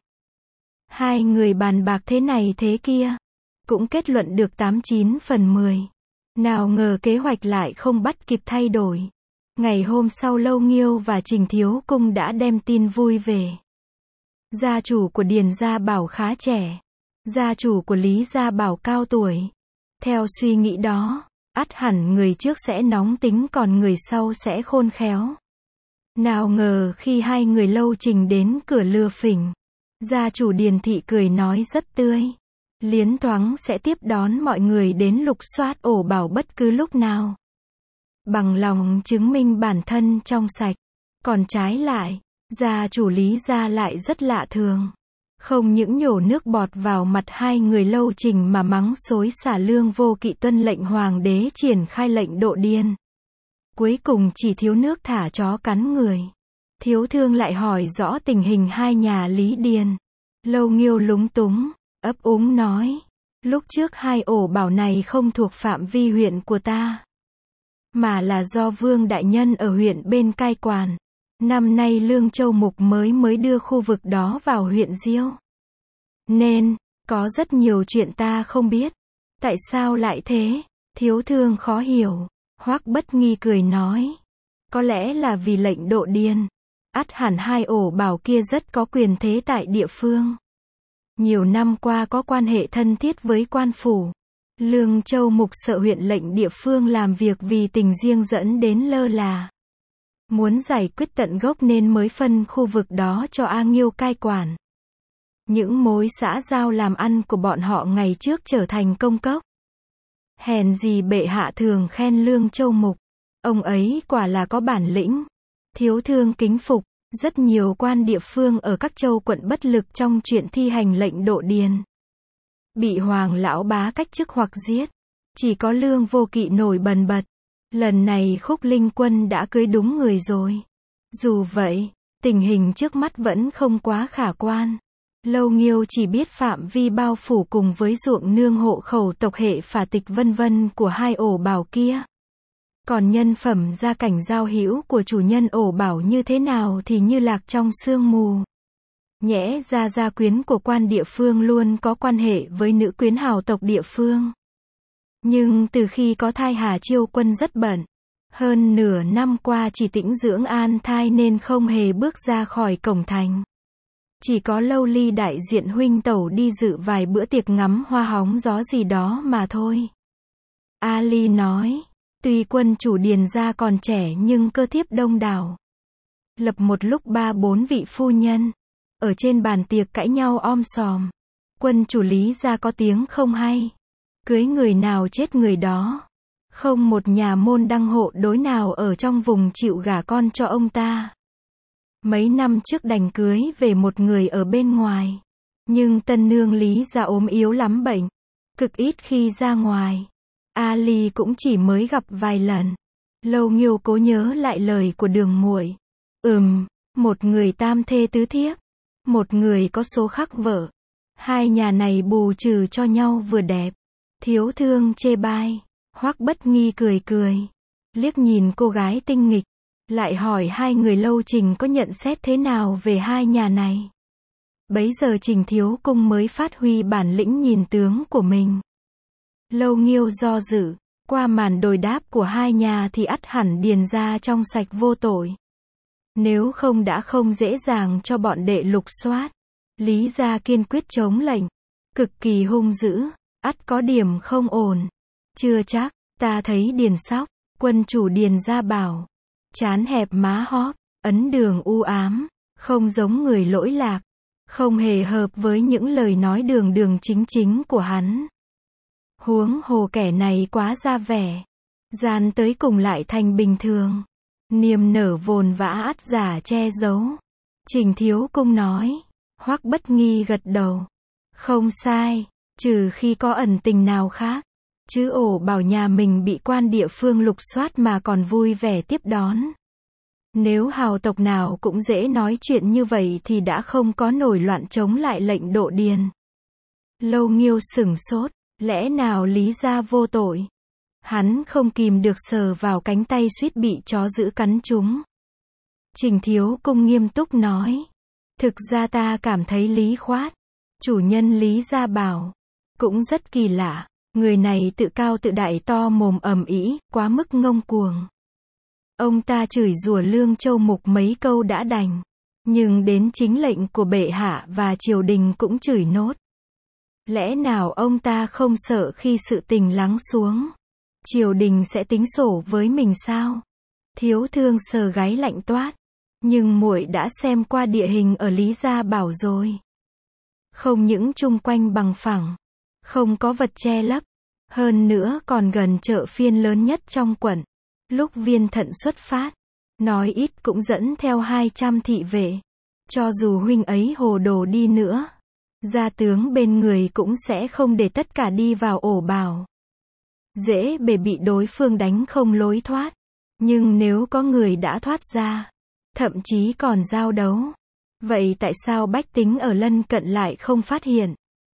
Hai người bàn bạc thế này thế kia, cũng kết luận được tám chín phần mười. Nào ngờ kế hoạch lại không bắt kịp thay đổi. Ngày hôm sau Lâu Nghiêu và Trình Thiếu Cung đã đem tin vui về. Gia chủ của Điền Gia Bảo khá trẻ. Gia chủ của Lý Gia Bảo cao tuổi. Theo suy nghĩ đó, ắt hẳn người trước sẽ nóng tính còn người sau sẽ khôn khéo. Nào ngờ khi hai người Lâu Trình đến cửa lừa phỉnh, gia chủ Điền thị cười nói rất tươi. Liến thoáng sẽ tiếp đón mọi người đến lục soát ổ bảo bất cứ lúc nào. Bằng lòng chứng minh bản thân trong sạch. Còn trái lại, gia chủ Lý Gia lại rất lạ thường. Không những nhổ nước bọt vào mặt hai người Lâu Trình mà mắng xối xả Lương Vô Kỵ tuân lệnh hoàng đế triển khai lệnh độ điên. Cuối cùng chỉ thiếu nước thả chó cắn người. Thiếu thương lại hỏi rõ tình hình hai nhà Lý Điền. Lâu Nghiêu lúng túng, ấp úng nói, lúc trước hai ổ bảo này không thuộc phạm vi huyện của ta, mà là do Vương Đại Nhân ở huyện bên cai quản. Năm nay Lương Châu Mục mới mới đưa khu vực đó vào huyện Diêu. Nên, có rất nhiều chuyện ta không biết. Tại sao lại thế? Thiếu thương khó hiểu. Hoắc Bất Nghi cười nói, có lẽ là vì lệnh độ điên. Ắt hẳn hai ổ bảo kia rất có quyền thế tại địa phương. Nhiều năm qua có quan hệ thân thiết với quan phủ. Lương Châu Mục sợ huyện lệnh địa phương làm việc vì tình riêng dẫn đến lơ là. Muốn giải quyết tận gốc nên mới phân khu vực đó cho A Nghiêu cai quản. Những mối xã giao làm ăn của bọn họ ngày trước trở thành công cốc. Hèn gì bệ hạ thường khen Lương Châu Mục. Ông ấy quả là có bản lĩnh. Thiếu thương kính phục. Rất nhiều quan địa phương ở các châu quận bất lực trong chuyện thi hành lệnh độ điền. Bị hoàng lão bá cách chức hoặc giết. Chỉ có Lương Vô Kỵ nổi bần bật. Lần này Khúc Linh Quân đã cưới đúng người rồi. Dù vậy, tình hình trước mắt vẫn không quá khả quan. Lâu Nghiêu chỉ biết phạm vi bao phủ cùng với ruộng nương hộ khẩu tộc hệ phả tịch vân vân của hai ổ bảo kia. Còn nhân phẩm gia cảnh giao hữu của chủ nhân ổ bảo như thế nào thì như lạc trong sương mù. Nhẽ ra gia quyến của quan địa phương luôn có quan hệ với nữ quyến hào tộc địa phương. Nhưng từ khi có thai Hà Chiêu Quân rất bận. Hơn nửa năm qua chỉ tĩnh dưỡng an thai nên không hề bước ra khỏi cổng thành. Chỉ có Lâu Ly đại diện huynh tẩu đi dự vài bữa tiệc ngắm hoa hóng gió gì đó mà thôi. Ali nói, tuy quân chủ Điền gia còn trẻ nhưng cơ thiếp đông đảo. Lập một lúc ba bốn vị phu nhân. Ở trên bàn tiệc cãi nhau om sòm. Quân chủ Lý gia có tiếng không hay. Cưới người nào chết người đó. Không một nhà môn đăng hộ đối nào ở trong vùng chịu gả con cho ông ta. Mấy năm trước đành cưới về một người ở bên ngoài. Nhưng tân nương Lý gia ốm yếu lắm bệnh. Cực ít khi ra ngoài. Ali cũng chỉ mới gặp vài lần. Lâu Nghiêu cố nhớ lại lời của Đường muội. Ừm, một người tam thê tứ thiếp. Một người có số khắc vợ. Hai nhà này bù trừ cho nhau vừa đẹp. Thiếu thương chê bai. Hoắc Bất Nghi cười cười. Liếc nhìn cô gái tinh nghịch. Lại hỏi hai người Lâu Trình có nhận xét thế nào về hai nhà này. Bấy giờ Trình Thiếu Cung mới phát huy bản lĩnh nhìn tướng của mình. Lâu Nghiêu do dự. Qua màn đồi đáp của hai nhà thì ắt hẳn Điền gia trong sạch vô tội. Nếu không đã không dễ dàng cho bọn đệ lục soát. Lý gia kiên quyết chống lệnh. Cực kỳ hung dữ. Ắt có điểm không ổn. Chưa chắc, ta thấy Điền Sóc, quân chủ Điền gia bảo. Trán hẹp má hóp, ấn đường u ám, không giống người lỗi lạc. Không hề hợp với những lời nói đường đường chính chính của hắn. Huống hồ kẻ này quá ra vẻ. Gian tới cùng lại thành bình thường. Niềm nở vồn vã ắt giả che giấu. Trình Thiếu Cung nói. Hoắc Bất Nghi gật đầu. Không sai, trừ khi có ẩn tình nào khác. Chứ ổ bảo nhà mình bị quan địa phương lục soát mà còn vui vẻ tiếp đón. Nếu hào tộc nào cũng dễ nói chuyện như vậy thì đã không có nổi loạn chống lại lệnh độ điền. Lâu Nghiêu sửng sốt, lẽ nào Lý gia vô tội? Hắn không kìm được sờ vào cánh tay suýt bị chó dữ cắn trúng. Trình Thiếu Cung nghiêm túc nói. Thực ra ta cảm thấy Lý Khoát, chủ nhân Lý gia bảo, cũng rất kỳ lạ. Người này tự cao tự đại to mồm ầm ĩ, quá mức ngông cuồng. Ông ta chửi rủa Lương Châu Mục mấy câu đã đành. Nhưng đến chính lệnh của bệ hạ và triều đình cũng chửi nốt. Lẽ nào ông ta không sợ khi sự tình lắng xuống, triều đình sẽ tính sổ với mình sao? Thiếu thương sờ gáy lạnh toát. Nhưng muội đã xem qua địa hình ở Lý gia bảo rồi. Không những chung quanh bằng phẳng, không có vật che lấp, hơn nữa còn gần chợ phiên lớn nhất trong quận. Lúc Viên Thận xuất phát, nói ít cũng dẫn theo hai trăm thị vệ. Cho dù huynh ấy hồ đồ đi nữa, gia tướng bên người cũng sẽ không để tất cả đi vào ổ bào. Dễ bề bị đối phương đánh không lối thoát. Nhưng nếu có người đã thoát ra, thậm chí còn giao đấu, vậy tại sao bách tính ở lân cận lại không phát hiện?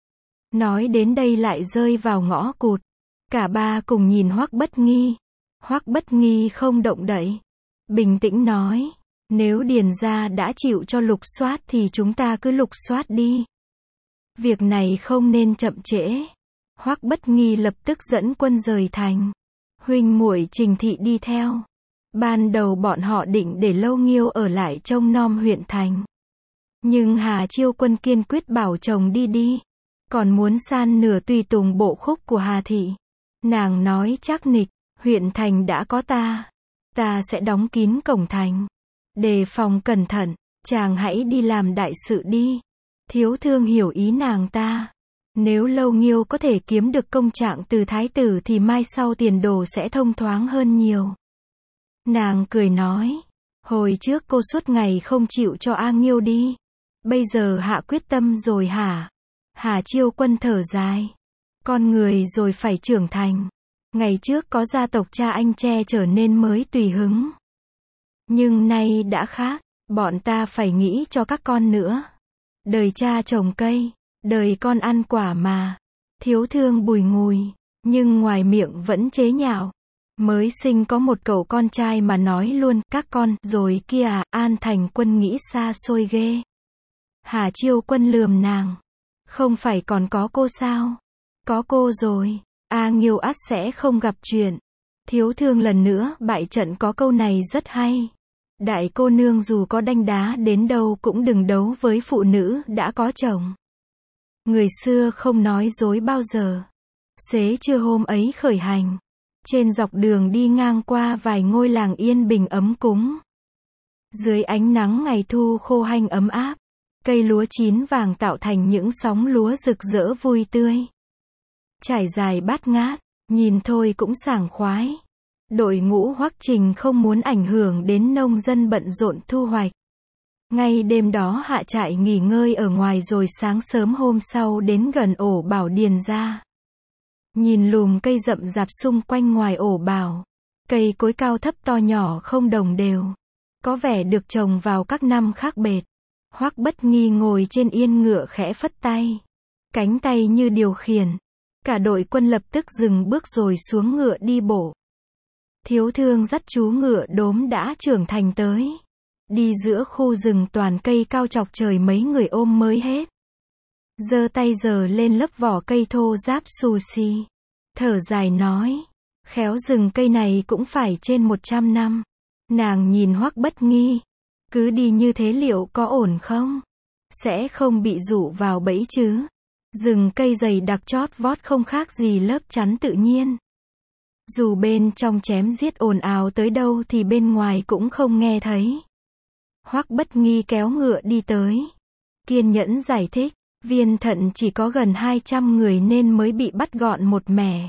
Nói đến đây lại rơi vào ngõ cụt. Cả ba cùng nhìn Hoắc Bất Nghi. Hoắc Bất Nghi không động đậy. Bình tĩnh nói. Nếu Điền gia đã chịu cho lục soát thì chúng ta cứ lục soát đi. Việc này không nên chậm trễ. Hoắc Bất Nghi lập tức dẫn quân rời thành. Huynh muội Trình thị đi theo. Ban đầu bọn họ định để Lâu Nghiêu ở lại trông nom huyện thành. Nhưng Hà Chiêu Quân kiên quyết bảo chồng đi đi. Còn muốn san nửa tùy tùng bộ khúc của Hà thị. Nàng nói chắc nịch, huyện thành đã có ta. Ta sẽ đóng kín cổng thành. Đề phòng cẩn thận, chàng hãy đi làm đại sự đi. Thiếu thương hiểu ý nàng ta. Nếu Lâu Nghiêu có thể kiếm được công trạng từ thái tử thì mai sau tiền đồ sẽ thông thoáng hơn nhiều. Nàng cười nói. Hồi trước cô suốt ngày không chịu cho A Nghiêu đi. Bây giờ hạ quyết tâm rồi hả? Hà Chiêu Quân thở dài. Con người rồi phải trưởng thành. Ngày trước có gia tộc cha anh che trở nên mới tùy hứng. Nhưng nay đã khác. Bọn ta phải nghĩ cho các con nữa. Đời cha trồng cây, đời con ăn quả mà. Thiếu thương bùi ngùi, nhưng ngoài miệng vẫn chế nhạo. Mới sinh có một cậu con trai mà nói luôn, các con, rồi kia à, An Thành Quân nghĩ xa xôi ghê. Hà Chiêu Quân lườm nàng. Không phải còn có cô sao? Có cô rồi, A Nghiêu ắt sẽ không gặp chuyện. Thiếu thương lần nữa bại trận có câu này rất hay. Đại cô nương dù có đanh đá đến đâu cũng đừng đấu với phụ nữ đã có chồng. Người xưa không nói dối bao giờ. Xế trưa hôm ấy khởi hành. Trên dọc đường đi ngang qua vài ngôi làng yên bình ấm cúng. Dưới ánh nắng ngày thu khô hanh ấm áp. Cây lúa chín vàng tạo thành những sóng lúa rực rỡ vui tươi. Trải dài bát ngát, nhìn thôi cũng sảng khoái. Đội ngũ Hoắc Trình không muốn ảnh hưởng đến nông dân bận rộn thu hoạch. Ngay đêm đó hạ trại nghỉ ngơi ở ngoài rồi sáng sớm hôm sau đến gần ổ bảo điền ra. Nhìn lùm cây rậm rạp xung quanh ngoài ổ bảo. Cây cối cao thấp to nhỏ không đồng đều. Có vẻ được trồng vào các năm khác bệt. Hoắc Bất Nghi ngồi trên yên ngựa khẽ phất tay. Cánh tay như điều khiển. Cả đội quân lập tức dừng bước rồi xuống ngựa đi bộ. Thiếu Thương dắt chú ngựa đốm đã trưởng thành tới. Đi giữa khu rừng toàn cây cao chọc trời mấy người ôm mới hết. Giơ tay giơ lên lớp vỏ cây thô ráp xù xì. Thở dài nói. Khéo rừng cây này cũng phải trên một trăm năm. Nàng nhìn Hoắc Bất Nghi. Cứ đi như thế liệu có ổn không? Sẽ không bị dụ vào bẫy chứ? Rừng cây dày đặc chót vót không khác gì lớp chắn tự nhiên. Dù bên trong chém giết ồn ào tới đâu thì bên ngoài cũng không nghe thấy. Hoắc Bất Nghi kéo ngựa đi tới. Kiên nhẫn giải thích, Viên Thận chỉ có gần hai trăm người nên mới bị bắt gọn một mẻ.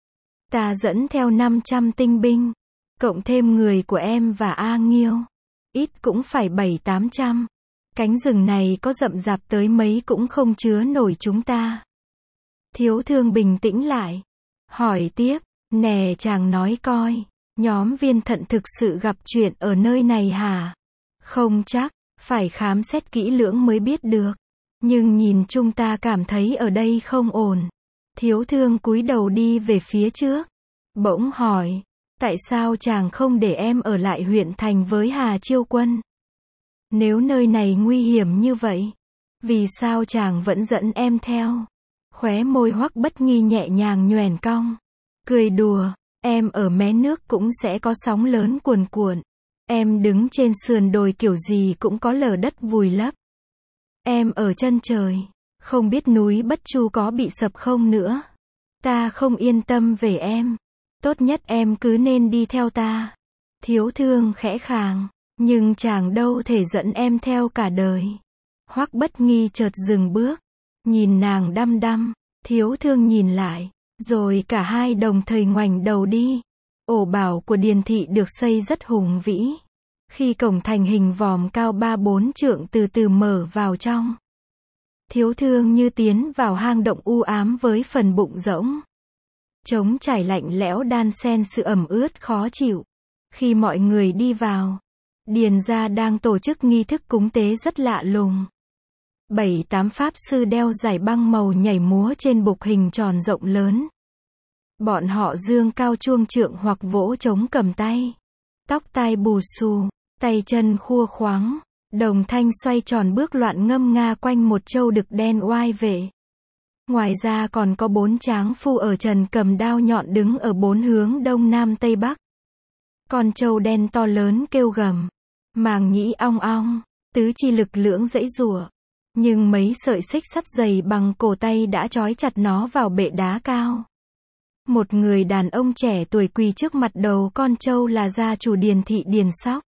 Ta dẫn theo năm trăm tinh binh, cộng thêm người của em và A Nghiêu. Ít cũng phải bảy tám trăm. Cánh rừng này có rậm rạp tới mấy cũng không chứa nổi chúng ta. Thiếu Thương bình tĩnh lại. Hỏi tiếp, nè chàng nói coi, nhóm Viên Thận thực sự gặp chuyện ở nơi này hả? Không chắc, phải khám xét kỹ lưỡng mới biết được. Nhưng nhìn chúng ta cảm thấy ở đây không ổn. Thiếu Thương cúi đầu đi về phía trước. Bỗng hỏi, tại sao chàng không để em ở lại huyện thành với Hà Chiêu Quân? Nếu nơi này nguy hiểm như vậy, vì sao chàng vẫn dẫn em theo? Khóe môi Hoắc Bất Nghi nhẹ nhàng nhoẻn cong. Cười đùa, em ở mé nước cũng sẽ có sóng lớn cuồn cuộn. Em đứng trên sườn đồi kiểu gì cũng có lở đất vùi lấp. Em ở chân trời, không biết núi Bất Chu có bị sập không nữa. Ta không yên tâm về em. Tốt nhất em cứ nên đi theo ta. Thiếu Thương khẽ khàng, nhưng chàng đâu thể dẫn em theo cả đời. Hoắc Bất Nghi chợt dừng bước, nhìn nàng đăm đăm. Thiếu Thương nhìn lại, rồi cả hai đồng thời ngoảnh đầu đi. Ổ bảo của Điền thị được xây rất hùng vĩ. Khi cổng thành hình vòm cao ba bốn trượng từ từ mở vào trong. Thiếu Thương như tiến vào hang động u ám với phần bụng rỗng. Trống trải lạnh lẽo đan xen sự ẩm ướt khó chịu. Khi mọi người đi vào, Điền gia đang tổ chức nghi thức cúng tế rất lạ lùng. Bảy tám pháp sư đeo giày băng màu nhảy múa trên bục hình tròn rộng lớn. Bọn họ dương cao chuông trượng hoặc vỗ trống cầm tay. Tóc tai bù xù, tay chân khua khoáng, đồng thanh xoay tròn bước loạn ngâm nga quanh một châu đực đen oai vệ. Ngoài ra còn có bốn tráng phu ở trần cầm đao nhọn đứng ở bốn hướng đông nam tây bắc. Con trâu đen to lớn kêu gầm, màng nhĩ ong ong, tứ chi lực lưỡng giãy giụa. Nhưng mấy sợi xích sắt dày bằng cổ tay đã trói chặt nó vào bệ đá cao. Một người đàn ông trẻ tuổi quỳ trước mặt đầu con trâu là gia chủ Điền thị Điền Sóc.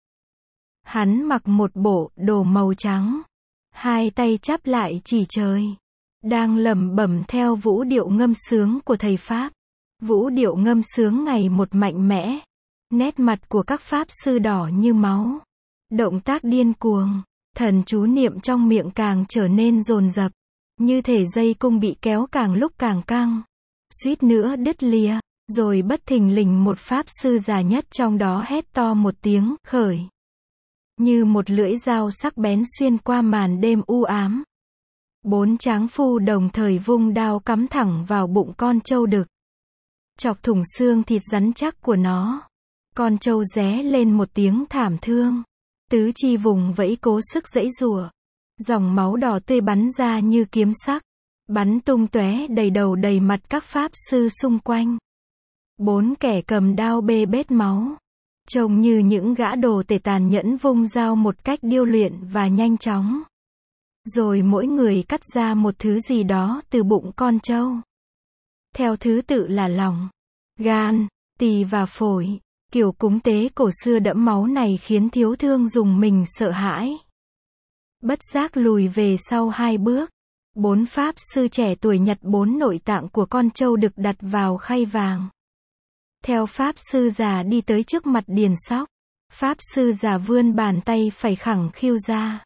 Hắn mặc một bộ đồ màu trắng, hai tay chắp lại chỉ trời, đang lẩm bẩm theo vũ điệu ngâm sướng của thầy Pháp. Vũ điệu ngâm sướng ngày một mạnh mẽ, nét mặt của các Pháp sư đỏ như máu, động tác điên cuồng, thần chú niệm trong miệng càng trở nên dồn dập, như thể dây cung bị kéo càng lúc càng căng, suýt nữa đứt lìa, rồi bất thình lình một Pháp sư già nhất trong đó hét to một tiếng, khởi. Như một lưỡi dao sắc bén xuyên qua màn đêm u ám. Bốn tráng phu đồng thời vung đao cắm thẳng vào bụng con trâu đực. Chọc thủng xương thịt rắn chắc của nó. Con trâu ré lên một tiếng thảm thương. Tứ chi vùng vẫy cố sức giãy giụa. Dòng máu đỏ tươi bắn ra như kiếm sắc. Bắn tung tóe đầy đầu đầy mặt các pháp sư xung quanh. Bốn kẻ cầm đao bê bết máu. Trông như những gã đồ tể tàn nhẫn vung dao một cách điêu luyện và nhanh chóng. Rồi mỗi người cắt ra một thứ gì đó từ bụng con trâu. Theo thứ tự là lòng, gan, tỳ và phổi. Kiểu cúng tế cổ xưa đẫm máu này khiến Thiếu Thương dùng mình sợ hãi. Bất giác lùi về sau hai bước. Bốn pháp sư trẻ tuổi nhặt bốn nội tạng của con trâu đực đặt vào khay vàng. Theo pháp sư già đi tới trước mặt Điền Sóc. Pháp sư già vươn bàn tay phải khẳng khiu ra.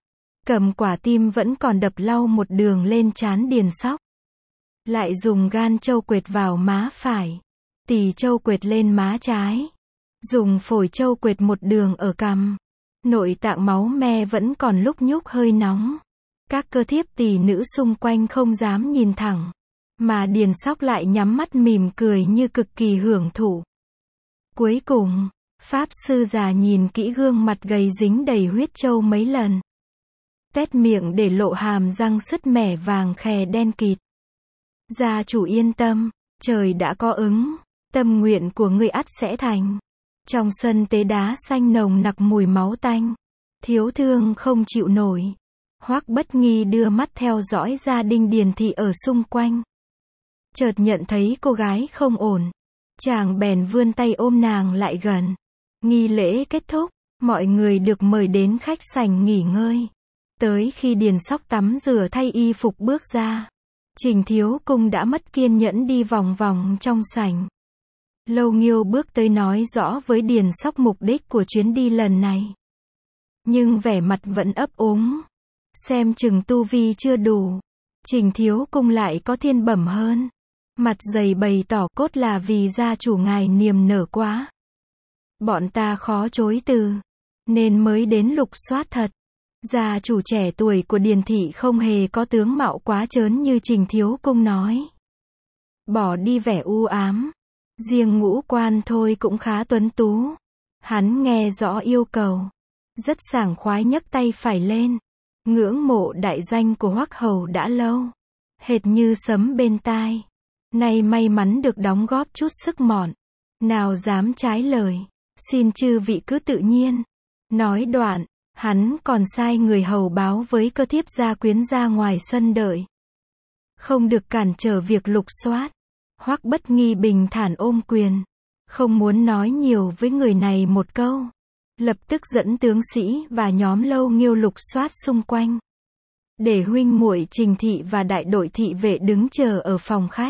cầm quả tim vẫn còn đập lau một đường lên trán Điền Sóc. Lại dùng gan trâu quệt vào má phải, tỳ trâu quệt lên má trái, dùng phổi trâu quệt một đường ở cằm. Nội tạng máu me vẫn còn lúc nhúc hơi nóng. Các cơ thiếp tỳ nữ xung quanh không dám nhìn thẳng, mà Điền Sóc lại nhắm mắt mỉm cười như cực kỳ hưởng thụ. Cuối cùng, pháp sư già nhìn kỹ gương mặt gầy dính đầy huyết trâu mấy lần, tét miệng để lộ hàm răng sứt mẻ vàng khè đen kịt. Gia chủ yên tâm, trời đã có ứng, tâm nguyện của ngươi ắt sẽ thành. Trong sân tế đá xanh nồng nặc mùi máu tanh, Thiếu Thương không chịu nổi. Hoắc Bất Nghi đưa mắt theo dõi gia đình Điền thị ở xung quanh. Chợt nhận thấy cô gái không ổn, chàng bèn vươn tay ôm nàng lại gần. Nghi lễ kết thúc, mọi người được mời đến khách sảnh nghỉ ngơi. Tới khi Điền Sóc tắm rửa thay y phục bước ra, Trình Thiếu Cung đã mất kiên nhẫn đi vòng vòng trong sảnh. Lâu Nghiêu bước tới nói rõ với Điền Sóc mục đích của chuyến đi lần này. Nhưng vẻ mặt vẫn ấp úng. Xem chừng tu vi chưa đủ. Trình Thiếu Cung lại có thiên bẩm hơn. Mặt dày bày tỏ cốt là vì gia chủ ngài niềm nở quá. Bọn ta khó chối từ, nên mới đến lục soát thật. Gia chủ trẻ tuổi của Điền thị không hề có tướng mạo quá trớn như Trình Thiếu Cung nói. Bỏ đi vẻ u ám, riêng ngũ quan thôi cũng khá tuấn tú. Hắn nghe rõ yêu cầu, rất sảng khoái nhấc tay phải lên. Ngưỡng mộ đại danh của Hoắc hầu đã lâu, hệt như sấm bên tai. Nay may mắn được đóng góp chút sức mọn, nào dám trái lời, xin chư vị cứ tự nhiên. Nói đoạn, hắn còn sai người hầu báo với cơ thiếp gia quyến ra ngoài sân đợi, không được cản trở việc lục soát. Hoắc Bất Nghi bình thản ôm quyền, không muốn nói nhiều với người này một câu. Lập tức dẫn tướng sĩ và nhóm Lâu Nghiêu lục soát xung quanh, để huynh muội Trình thị và đại đội thị vệ đứng chờ ở phòng khách.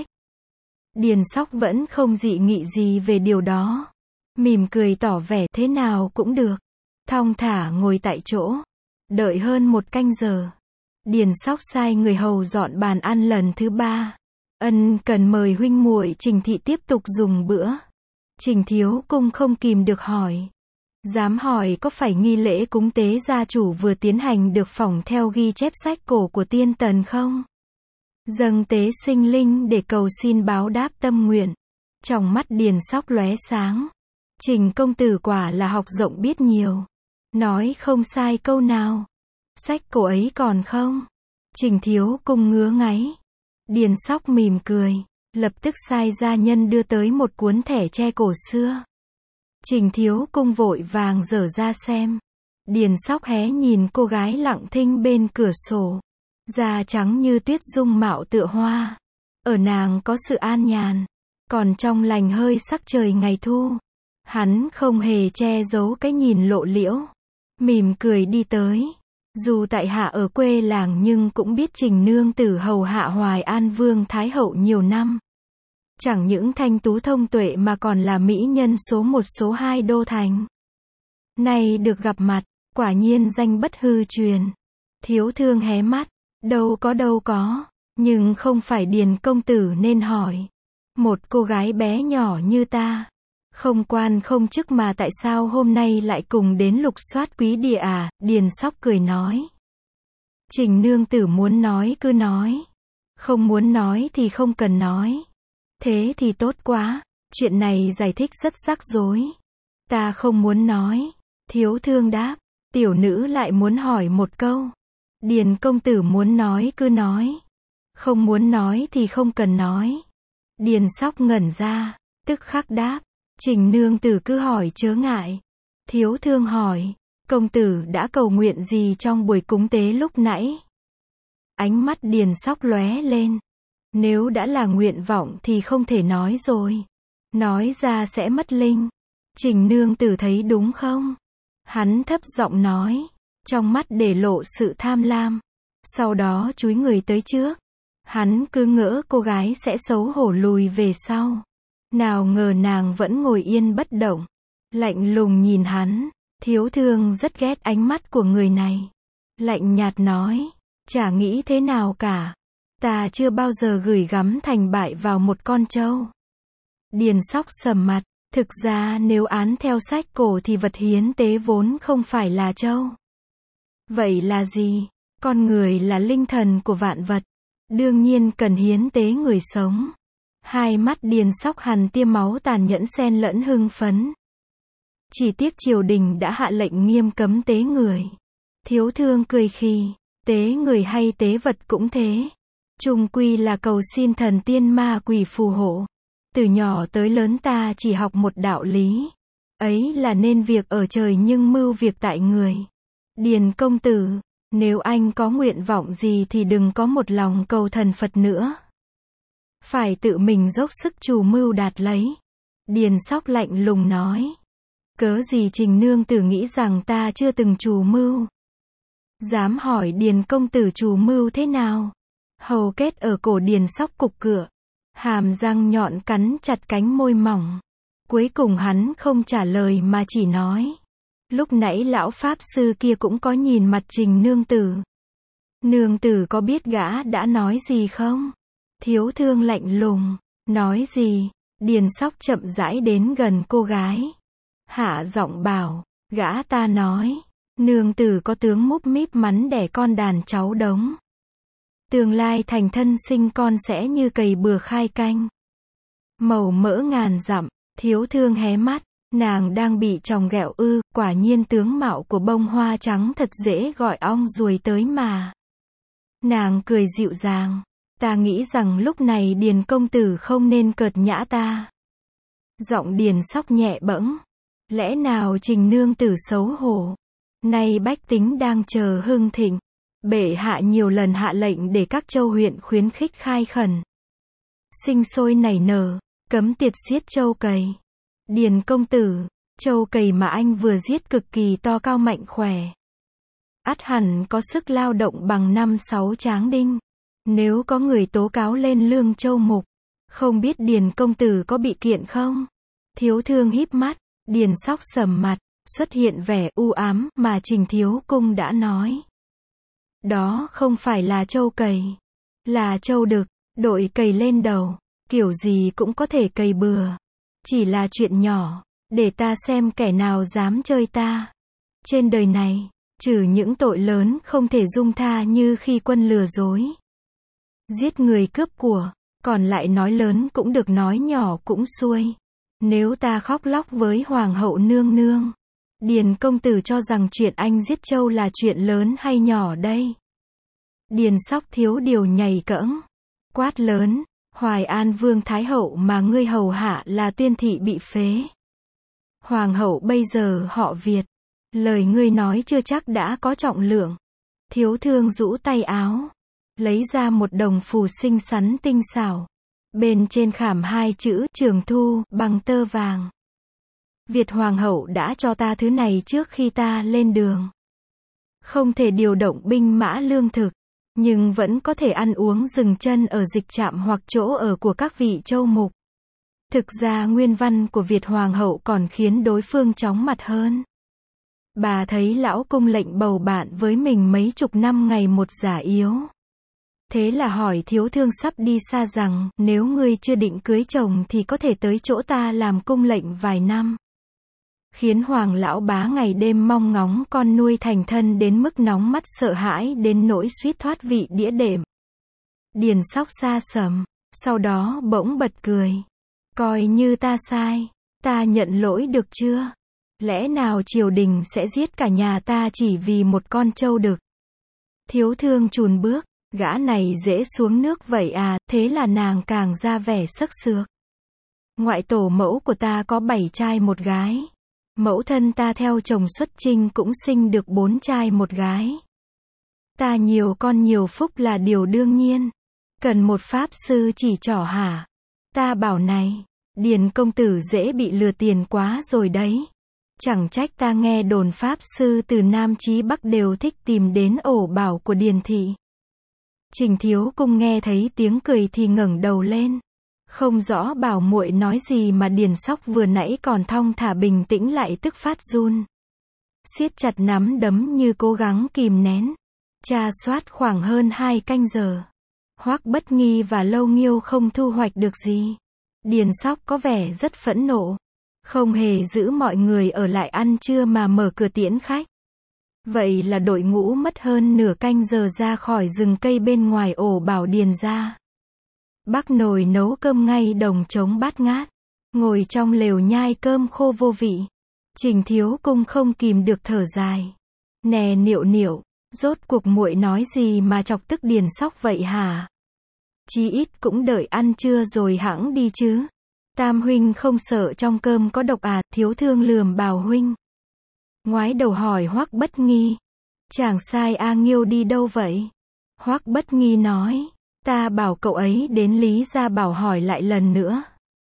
Điền Sóc vẫn không dị nghị gì về điều đó, mỉm cười tỏ vẻ thế nào cũng được, thong thả ngồi tại chỗ. Đợi hơn một canh giờ, Điền Sóc sai người hầu dọn bàn ăn lần thứ ba, ân cần mời huynh muội Trình thị tiếp tục dùng bữa. Trình Thiếu Cung không kìm được hỏi, dám hỏi có phải nghi lễ cúng tế gia chủ vừa tiến hành được phỏng theo ghi chép sách cổ của tiên tần không? Dâng tế sinh linh để cầu xin báo đáp tâm nguyện. Trong mắt Điền Sóc lóe sáng. Trình công tử quả là học rộng biết nhiều, nói không sai câu nào. Sách cổ ấy còn không? Trình Thiếu Cung ngứa ngáy. Điền Sóc mỉm cười, lập tức sai gia nhân đưa tới một cuốn thẻ tre cổ xưa. Trình Thiếu Cung vội vàng dở ra xem. Điền Sóc hé nhìn cô gái lặng thinh bên cửa sổ, da trắng như tuyết dung mạo tựa hoa. Ở nàng có sự an nhàn, còn trong lành hơi sắc trời ngày thu. Hắn không hề che giấu cái nhìn lộ liễu, mỉm cười đi tới. Dù tại hạ ở quê làng nhưng cũng biết Trình nương tử hầu hạ Hoài An Vương Thái hậu nhiều năm. Chẳng những thanh tú thông tuệ mà còn là mỹ nhân số một số hai đô thành. Nay được gặp mặt, quả nhiên danh bất hư truyền. Thiếu Thương hé mắt, đâu có đâu có, nhưng không phải Điền công tử nên hỏi. Một cô gái bé nhỏ như ta, không quan không chức mà tại sao hôm nay lại cùng đến lục soát quý địa à? Điền Sóc cười nói. Trình nương tử muốn nói cứ nói, không muốn nói thì không cần nói. Thế thì tốt quá, chuyện này giải thích rất rắc rối. Ta không muốn nói. Thiếu Thương đáp. Tiểu nữ lại muốn hỏi một câu. Điền công tử muốn nói cứ nói, không muốn nói thì không cần nói. Điền Sóc ngẩn ra, tức khắc đáp. Trình nương tử cứ hỏi chớ ngại. Thiếu Thương hỏi, công tử đã cầu nguyện gì trong buổi cúng tế lúc nãy? Ánh mắt Điền Sóc lóe lên. Nếu đã là nguyện vọng thì không thể nói rồi. Nói ra sẽ mất linh. Trình nương tử thấy đúng không? Hắn thấp giọng nói, trong mắt để lộ sự tham lam. Sau đó chúi người tới trước. Hắn cứ ngỡ cô gái sẽ xấu hổ lùi về sau. Nào ngờ nàng vẫn ngồi yên bất động, lạnh lùng nhìn hắn. Thiếu Thương rất ghét ánh mắt của người này. lạnh nhạt nói, chả nghĩ thế nào cả. Ta chưa bao giờ gửi gắm thành bại vào một con trâu. Điền Sóc sầm mặt, thực ra nếu án theo sách cổ thì vật hiến tế vốn không phải là trâu. Vậy là gì? Con người là linh thần của vạn vật, đương nhiên cần hiến tế người sống. Hai mắt Điền Sóc hằn tia máu tàn nhẫn xen lẫn hưng phấn. Chỉ tiếc triều đình đã hạ lệnh nghiêm cấm tế người. Thiếu Thương cười khi, tế người hay tế vật cũng thế. Chung quy là cầu xin thần tiên ma quỷ phù hộ. Từ nhỏ tới lớn ta chỉ học một đạo lý. Ấy là nên việc ở trời nhưng mưu việc tại người. Điền công tử, nếu anh có nguyện vọng gì thì đừng có một lòng cầu thần Phật nữa. Phải tự mình dốc sức trù mưu đạt lấy. Điền Sóc lạnh lùng nói. Cớ gì Trình nương tử nghĩ rằng ta chưa từng trù mưu? Dám hỏi Điền công tử trù mưu thế nào? Hầu kết ở cổ Điền Sóc cục cửa. Hàm răng nhọn cắn chặt cánh môi mỏng. Cuối cùng hắn không trả lời mà chỉ nói. Lúc nãy lão pháp sư kia cũng có nhìn mặt Trình nương tử. Nương tử có biết gã đã nói gì không? Thiếu Thương lạnh lùng. Nói gì? Điền Sóc chậm rãi đến gần cô gái. Hạ giọng bảo, gã ta nói. Nương tử có tướng múp míp mắn đẻ con đàn cháu đống. Tương lai thành thân sinh con sẽ như cày bừa khai canh. Màu mỡ ngàn dặm, Thiếu Thương hé mắt, nàng đang bị chồng ghẹo ư, quả nhiên tướng mạo của bông hoa trắng thật dễ gọi ong ruồi tới mà. Nàng cười dịu dàng, ta nghĩ rằng lúc này Điền công tử không nên cợt nhã ta. Giọng Điền Sóc nhẹ bẫng, lẽ nào Trình nương tử xấu hổ? Nay bách tính đang chờ hưng thịnh. Bệ hạ nhiều lần hạ lệnh để các châu huyện khuyến khích khai khẩn. Sinh sôi nảy nở, cấm tiệt giết trâu cầy. Điền công tử, trâu cầy mà anh vừa giết cực kỳ to cao mạnh khỏe. Ắt hẳn có sức lao động bằng năm sáu tráng đinh. Nếu có người tố cáo lên lương châu mục, không biết Điền công tử có bị kiện không? Thiếu Thương híp mắt, Điền Sóc sầm mặt, xuất hiện vẻ u ám mà Trình thiếu cung đã nói. Đó không phải là trâu cầy, là trâu đực, đội cầy lên đầu, kiểu gì cũng có thể cầy bừa. Chỉ là chuyện nhỏ, để ta xem kẻ nào dám chơi ta. Trên đời này, trừ những tội lớn không thể dung tha như khi quân lừa dối, giết người cướp của, còn lại nói lớn cũng được nói nhỏ cũng xuôi. Nếu ta khóc lóc với hoàng hậu nương nương, Điền công tử cho rằng chuyện anh giết trâu là chuyện lớn hay nhỏ đây? Điền Sóc thiếu điều nhảy cẫng, quát lớn, Hoài An Vương Thái Hậu mà ngươi hầu hạ là Tuyên thị bị phế. Hoàng hậu bây giờ họ Việt, lời ngươi nói chưa chắc đã có trọng lượng. Thiếu Thương rũ tay áo, lấy ra một đồng phù xinh xắn tinh xảo. Bên trên khảm hai chữ Trường Thu bằng tơ vàng. Việt Hoàng hậu đã cho ta thứ này trước khi ta lên đường. Không thể điều động binh mã lương thực, nhưng vẫn có thể ăn uống dừng chân ở dịch trạm hoặc chỗ ở của các vị châu mục. Thực ra nguyên văn của Việt Hoàng hậu còn khiến đối phương chóng mặt hơn. Bà thấy lão cung lệnh bầu bạn với mình mấy chục năm ngày một già yếu. Thế là hỏi Thiếu Thương sắp đi xa rằng, nếu ngươi chưa định cưới chồng thì có thể tới chỗ ta làm cung lệnh vài năm. Khiến Hoàng lão bá ngày đêm mong ngóng con nuôi thành thân đến mức nóng mắt sợ hãi đến nỗi suýt thoát vị đĩa đệm. Điền Sóc xa sầm, sau đó bỗng bật cười. Coi như ta sai, ta nhận lỗi được chưa? Lẽ nào triều đình sẽ giết cả nhà ta chỉ vì một con trâu đực? Thiếu Thương chùn bước, gã này dễ xuống nước vậy à, thế là nàng càng ra vẻ sắc sược. Ngoại tổ mẫu của ta có bảy trai một gái. Mẫu thân ta theo chồng xuất chinh cũng sinh được bốn trai một gái. Ta nhiều con nhiều phúc là điều đương nhiên. Cần một pháp sư chỉ trỏ hả? Ta bảo này, Điền công tử dễ bị lừa tiền quá rồi đấy. Chẳng trách ta nghe đồn pháp sư từ Nam chí Bắc đều thích tìm đến ổ bảo của Điền thị. Trình thiếu cung nghe thấy tiếng cười thì ngẩng đầu lên. Không rõ bảo muội nói gì mà Điền Sóc vừa nãy còn thong thả bình tĩnh lại tức phát run. Siết chặt nắm đấm như cố gắng kìm nén. Tra soát khoảng hơn hai canh giờ. Hoắc Bất Nghi và Lâu Nghiêu không thu hoạch được gì. Điền Sóc có vẻ rất phẫn nộ. Không hề giữ mọi người ở lại ăn trưa mà mở cửa tiễn khách. Vậy là đội ngũ mất hơn nửa canh giờ ra khỏi rừng cây bên ngoài ổ bảo Điền gia. Bắc nồi nấu cơm ngay đồng trống bát ngát. Ngồi trong lều nhai cơm khô vô vị. Trình Thiếu Cung không kìm được thở dài. Nè Niệu Niệu, rốt cuộc muội nói gì mà chọc tức Điền Sóc vậy hả? Chí ít cũng đợi ăn trưa rồi hẵng đi chứ. Tam huynh không sợ trong cơm có độc à? Thiếu Thương lườm Bảo huynh. Ngoái đầu hỏi Hoắc Bất Nghi. Chàng sai A Nghiêu đi đâu vậy? Hoắc Bất Nghi nói. Ta bảo cậu ấy đến Lý Gia Bảo hỏi lại lần nữa.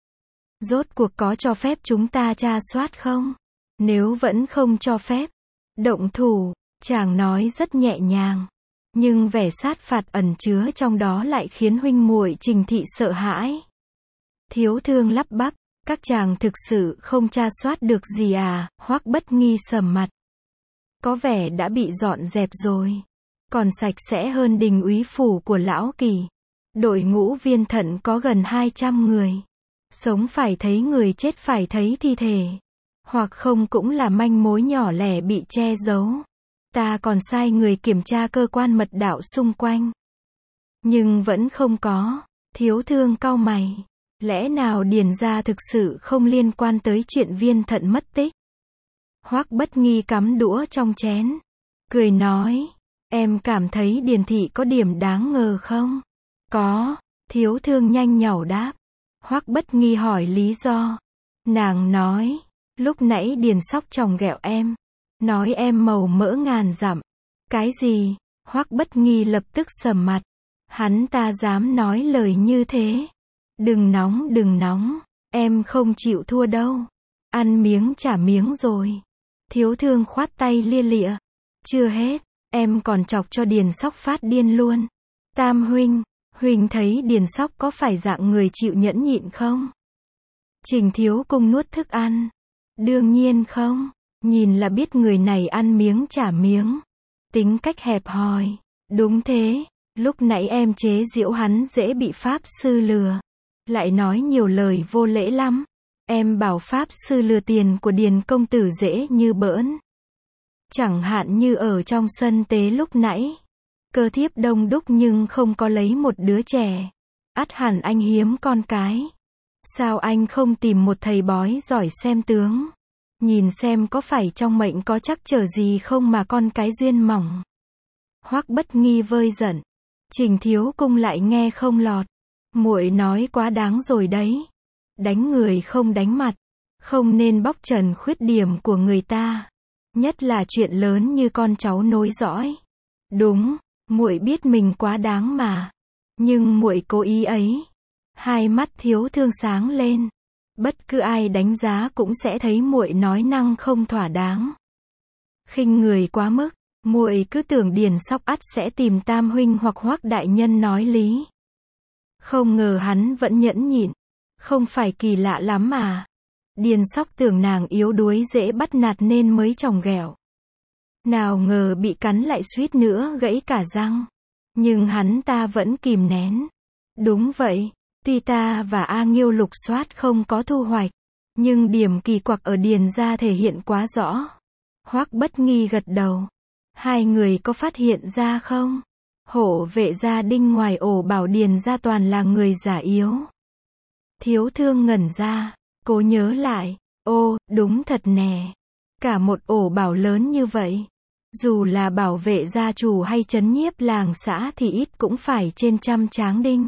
Rốt cuộc có cho phép chúng ta tra soát không? Nếu vẫn không cho phép động thủ, chàng nói rất nhẹ nhàng. Nhưng vẻ sát phạt ẩn chứa trong đó lại khiến huynh muội Trình thị sợ hãi. Thiếu Thương lắp bắp. Các chàng thực sự không tra soát được gì à? Hoắc Bất Nghi sầm mặt. Có vẻ đã bị dọn dẹp rồi. Còn sạch sẽ hơn đình úy phủ của Lão Kỳ. Đội ngũ viên thận có gần hai trăm người. Sống phải thấy người, chết phải thấy thi thể. Hoặc không cũng là manh mối nhỏ lẻ bị che giấu. Ta còn sai người kiểm tra cơ quan mật đạo xung quanh. Nhưng vẫn không có. Thiếu Thương cau mày. Lẽ nào Điền gia thực sự không liên quan tới chuyện viên thận mất tích? Hoắc Bất Nghi cắm đũa trong chén. Cười nói. Em cảm thấy Điền thị có điểm đáng ngờ không? Có. Thiếu Thương nhanh nhảu đáp. Hoắc Bất Nghi hỏi lý do. Nàng nói. Lúc nãy Điền Sóc chồng ghẹo em. Nói em màu mỡ ngàn dặm. Cái gì? Hoắc Bất Nghi lập tức sầm mặt. Hắn ta dám nói lời như thế. Đừng nóng đừng nóng. Em không chịu thua đâu. Ăn miếng trả miếng rồi. Thiếu Thương khoát tay lia lịa. Chưa hết. Em còn chọc cho Điền Sóc phát điên luôn. Tam huynh. Huynh thấy Điền Sóc có phải dạng người chịu nhẫn nhịn không? Trình Thiếu Cung nuốt thức ăn. Đương nhiên không. Nhìn là biết người này ăn miếng trả miếng. Tính cách hẹp hòi. Đúng thế. Lúc nãy em chế giễu hắn dễ bị Pháp Sư lừa. Lại nói nhiều lời vô lễ lắm. Em bảo Pháp Sư lừa tiền của Điền công tử dễ như bỡn. Chẳng hạn như ở trong sân tế lúc nãy. Cơ thiếp đông đúc nhưng không có lấy một đứa trẻ. Ắt hẳn anh hiếm con cái. Sao anh không tìm một thầy bói giỏi xem tướng? Nhìn xem có phải trong mệnh có trắc trở gì không mà con cái duyên mỏng. Hoắc Bất Nghi vơi giận. Trình Thiếu Cung lại nghe không lọt. Muội nói quá đáng rồi đấy. Đánh người không đánh mặt. Không nên bóc trần khuyết điểm của người ta. Nhất là chuyện lớn như con cháu nối dõi. Đúng, muội biết mình quá đáng mà. Nhưng muội cố ý ấy. Hai mắt Thiếu Thương sáng lên. Bất cứ ai đánh giá cũng sẽ thấy muội nói năng không thỏa đáng. Khinh người quá mức, muội cứ tưởng Điền Sóc ắt sẽ tìm Tam huynh hoặc Hoắc đại nhân nói lý. Không ngờ hắn vẫn nhẫn nhịn. Không phải kỳ lạ lắm mà. Điền Sóc tưởng nàng yếu đuối dễ bắt nạt nên mới chồng ghẹo. Nào ngờ bị cắn lại suýt nữa gãy cả răng. Nhưng hắn ta vẫn kìm nén. Đúng vậy, tuy ta và A Nghiêu lục soát không có thu hoạch. Nhưng điểm kỳ quặc ở Điền gia thể hiện quá rõ. Hoắc Bất Nghi gật đầu. Hai người có phát hiện ra không? Hộ vệ gia đinh ngoài ổ bảo Điền gia toàn là người già yếu. Thiếu Thương ngẩn ra. Cố nhớ lại. Ô, đúng thật nè. Cả một ổ bảo lớn như vậy. Dù là bảo vệ gia chủ hay trấn nhiếp làng xã thì ít cũng phải trên trăm tráng đinh.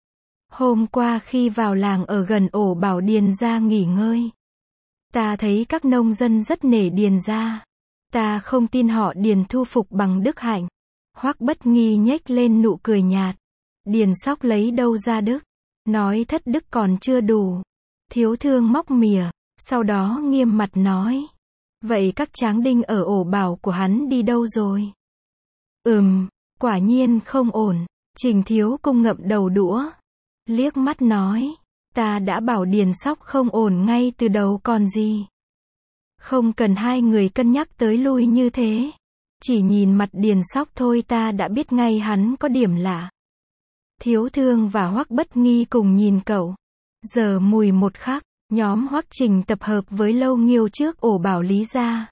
Hôm qua khi vào làng ở gần ổ bảo Điền gia nghỉ ngơi. Ta thấy các nông dân rất nể Điền gia. Ta không tin họ Điền thu phục bằng đức hạnh. Hoắc Bất Nghi nhếch lên nụ cười nhạt. Điền Sóc lấy đâu ra đức? Nói thất đức còn chưa đủ. Thiếu Thương móc mỉa. Sau đó nghiêm mặt nói. Vậy các tráng đinh ở ổ bảo của hắn đi đâu rồi? Ừm, quả nhiên không ổn. Trình Thiếu Cung ngậm đầu đũa. Liếc mắt nói. Ta đã bảo Điền Sóc không ổn ngay từ đầu còn gì. Không cần hai người cân nhắc tới lui như thế. Chỉ nhìn mặt Điền Sóc thôi ta đã biết ngay hắn có điểm lạ. Thiếu Thương và Hoắc Bất Nghi cùng nhìn cậu. Giờ mùi một khắc, nhóm Hoắc Trình tập hợp với Lâu Nghiêu trước ổ bảo Lý gia.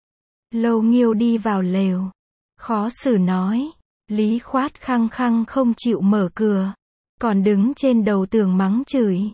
Lâu Nghiêu đi vào lều. Khó xử nói. Lý Khoát khăng khăng không chịu mở cửa. Còn đứng trên đầu tường mắng chửi.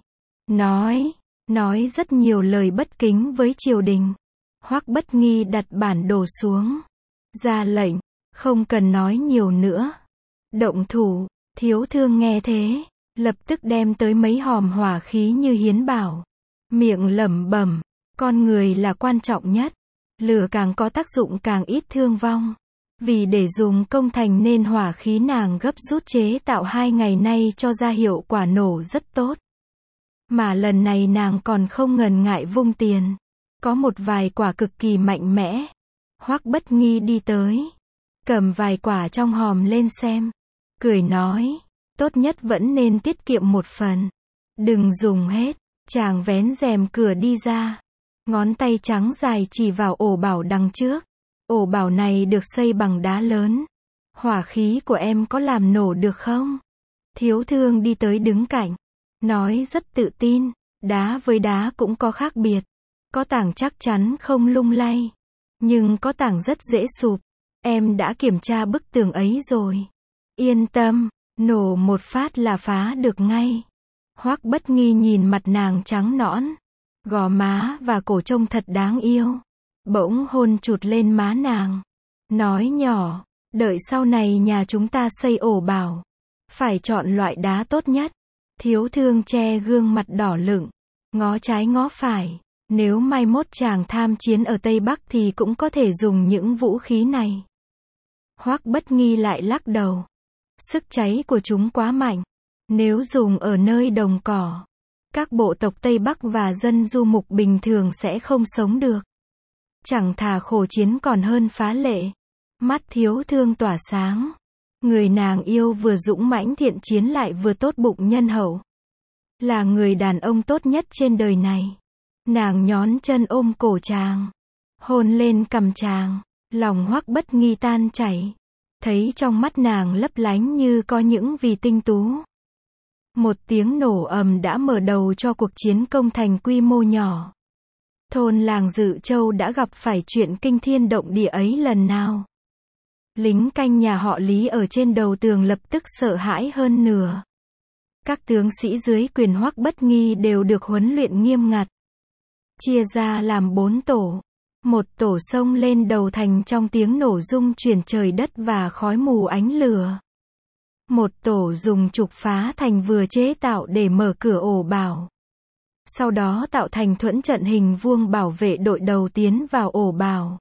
Nói, nói rất nhiều lời bất kính với triều đình. Hoắc Bất Nghi đặt bản đồ xuống. Ra lệnh, không cần nói nhiều nữa. Động thủ, Thiếu Thương nghe thế, lập tức đem tới mấy hòm hỏa khí như hiến bảo. Miệng lẩm bẩm, con người là quan trọng nhất. Lửa càng có tác dụng càng ít thương vong. Vì để dùng công thành nên hỏa khí nàng gấp rút chế tạo hai ngày nay cho ra hiệu quả nổ rất tốt. Mà lần này nàng còn không ngần ngại vung tiền. Có một vài quả cực kỳ mạnh mẽ. Hoắc Bất Nghi đi tới. Cầm vài quả trong hòm lên xem. Cười nói. Tốt nhất vẫn nên tiết kiệm một phần. Đừng dùng hết. Chàng vén rèm cửa đi ra. Ngón tay trắng dài chỉ vào ổ bảo đằng trước. Ổ bảo này được xây bằng đá lớn. Hỏa khí của em có làm nổ được không? Thiếu Thương đi tới đứng cạnh. Nói rất tự tin. Đá với đá cũng có khác biệt. Có tảng chắc chắn không lung lay. Nhưng có tảng rất dễ sụp. Em đã kiểm tra bức tường ấy rồi. Yên tâm, nổ một phát là phá được ngay. Hoắc Bất Nghi nhìn mặt nàng trắng nõn. Gò má và cổ trông thật đáng yêu. Bỗng hôn chụt lên má nàng. Nói nhỏ, đợi sau này nhà chúng ta xây ổ bảo. Phải chọn loại đá tốt nhất. Thiếu Thương che gương mặt đỏ lựng. Ngó trái ngó phải. Nếu mai mốt chàng tham chiến ở Tây Bắc thì cũng có thể dùng những vũ khí này. Hoắc Bất Nghi lại lắc đầu. Sức cháy của chúng quá mạnh. Nếu dùng ở nơi đồng cỏ, các bộ tộc Tây Bắc và dân du mục bình thường sẽ không sống được. Chẳng thà khổ chiến còn hơn phá lệ. Mắt Thiếu Thương tỏa sáng. Người nàng yêu vừa dũng mãnh thiện chiến lại vừa tốt bụng nhân hậu. Là người đàn ông tốt nhất trên đời này. Nàng nhón chân ôm cổ chàng. Hôn lên cằm chàng. Lòng Hoắc Bất Nghi tan chảy. Thấy trong mắt nàng lấp lánh như có những vì tinh tú. Một tiếng nổ ầm đã mở đầu cho cuộc chiến công thành quy mô nhỏ. Thôn làng Dự Châu đã gặp phải chuyện kinh thiên động địa ấy lần nào. Lính canh nhà họ Lý ở trên đầu tường lập tức sợ hãi hơn nửa. Các tướng sĩ dưới quyền Hoắc Bất Nghi đều được huấn luyện nghiêm ngặt. Chia ra làm bốn tổ. Một tổ xông lên đầu thành trong tiếng nổ rung chuyển trời đất và khói mù ánh lửa. Một tổ dùng trục phá thành vừa chế tạo để mở cửa ổ bảo. Sau đó tạo thành thuẫn trận hình vuông bảo vệ đội đầu tiến vào ổ bảo.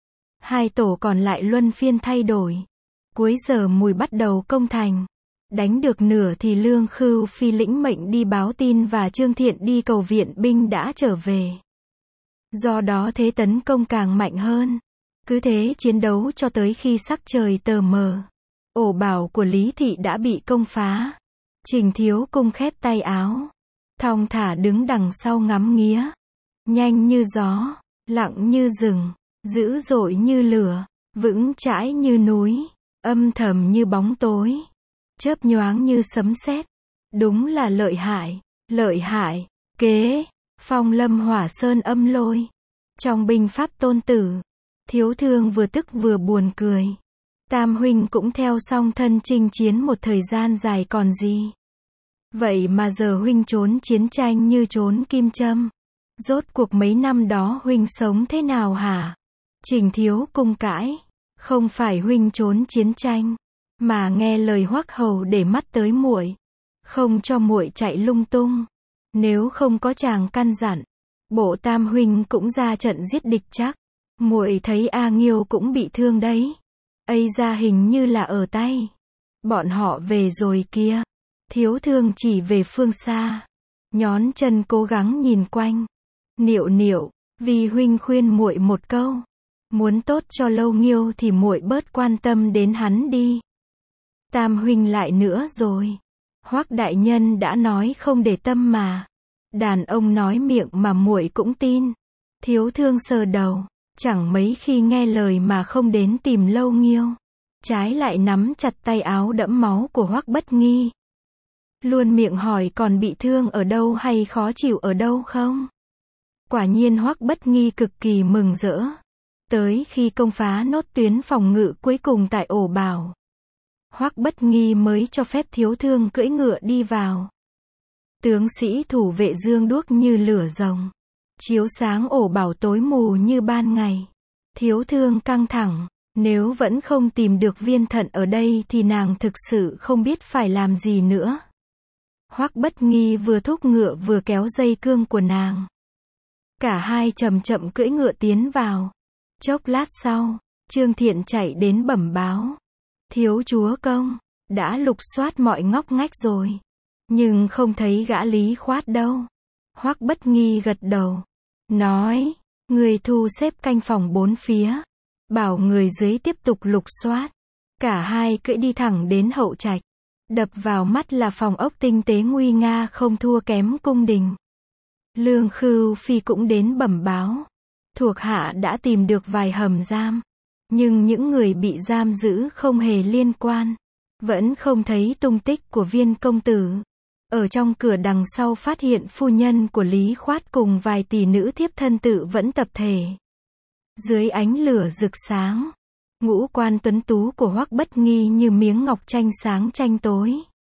Hai tổ còn lại luân phiên thay đổi. Cuối giờ mùi bắt đầu công thành. Đánh được nửa thì Lương Khưu Phi lĩnh mệnh đi báo tin và Trương Thiện đi cầu viện binh đã trở về. Do đó thế tấn công càng mạnh hơn. Cứ thế chiến đấu cho tới khi sắc trời tờ mờ. Ổ bảo của Lý Thị đã bị công phá. Trình Thiếu Cung khép tay áo. Thong thả đứng đằng sau ngắm nghía. Nhanh như gió, lặng như rừng, dữ dội như lửa, vững chãi như núi, âm thầm như bóng tối, chớp nhoáng như sấm sét. Đúng là lợi hại, lợi hại, kế, phong lâm hỏa sơn âm lôi. Trong binh pháp Tôn Tử, Thiếu Thương vừa tức vừa buồn cười. Tam huynh cũng theo song thân chinh chiến một thời gian dài còn gì. Vậy mà giờ huynh trốn chiến tranh như trốn kim châm. Rốt cuộc mấy năm đó huynh sống thế nào hả? Trình Thiếu Cung cãi. Không phải huynh trốn chiến tranh, mà nghe lời Hoắc hầu để mắt tới muội, không cho muội chạy lung tung. Nếu không có chàng căn dặn, bộ Tam huynh cũng ra trận giết địch chắc. Muội thấy A Nghiêu cũng bị thương đấy. Ây ra hình như là ở tay. Bọn họ về rồi kia. Thiếu Thương chỉ về phương xa. Nhón chân cố gắng nhìn quanh. Niệu niệu, vì huynh khuyên muội một câu. Muốn tốt cho Lâu Nghiêu thì muội bớt quan tâm đến hắn đi. Tam huynh lại nữa rồi. Hoắc đại nhân đã nói không để tâm mà. Đàn ông nói miệng mà muội cũng tin. Thiếu Thương sờ đầu. chẳng mấy khi nghe lời mà không đến tìm Lâu Nghiêu. Trái lại nắm chặt tay áo đẫm máu của Hoắc Bất Nghi. Luôn miệng hỏi còn bị thương ở đâu hay khó chịu ở đâu không? Quả nhiên Hoắc Bất Nghi cực kỳ mừng rỡ. Tới khi công phá nốt tuyến phòng ngự cuối cùng tại ổ bảo, Hoắc Bất Nghi mới cho phép Thiếu Thương cưỡi ngựa đi vào. Tướng sĩ thủ vệ dương đuốc như lửa rồng, chiếu sáng ổ bảo tối mù như ban ngày. Thiếu Thương căng thẳng, nếu vẫn không tìm được viên thận ở đây thì nàng thực sự không biết phải làm gì nữa. Hoắc Bất Nghi vừa thúc ngựa vừa kéo dây cương của nàng. Cả hai chậm chậm cưỡi ngựa tiến vào. Chốc lát sau, Trương Thiện chạy đến bẩm báo. Thiếu chúa công, đã lục soát mọi ngóc ngách rồi. Nhưng không thấy gã Lý Khoát đâu. Hoắc Bất Nghi gật đầu. Nói, người thu xếp canh phòng bốn phía. Bảo người dưới tiếp tục lục soát. Cả hai cưỡi đi thẳng đến hậu trạch. Đập vào mắt là phòng ốc tinh tế nguy nga không thua kém cung đình. Lương Khưu Phi cũng đến bẩm báo. Thuộc hạ đã tìm được vài hầm giam. Nhưng những người bị giam giữ không hề liên quan. Vẫn không thấy tung tích của Viên công tử. Ở trong cửa đằng sau phát hiện phu nhân của Lý Khoát cùng vài tỷ nữ thiếp thân tự vẫn tập thể. Dưới ánh lửa rực sáng, ngũ quan tuấn tú của Hoắc Bất Nghi như miếng ngọc tranh sáng tranh tối.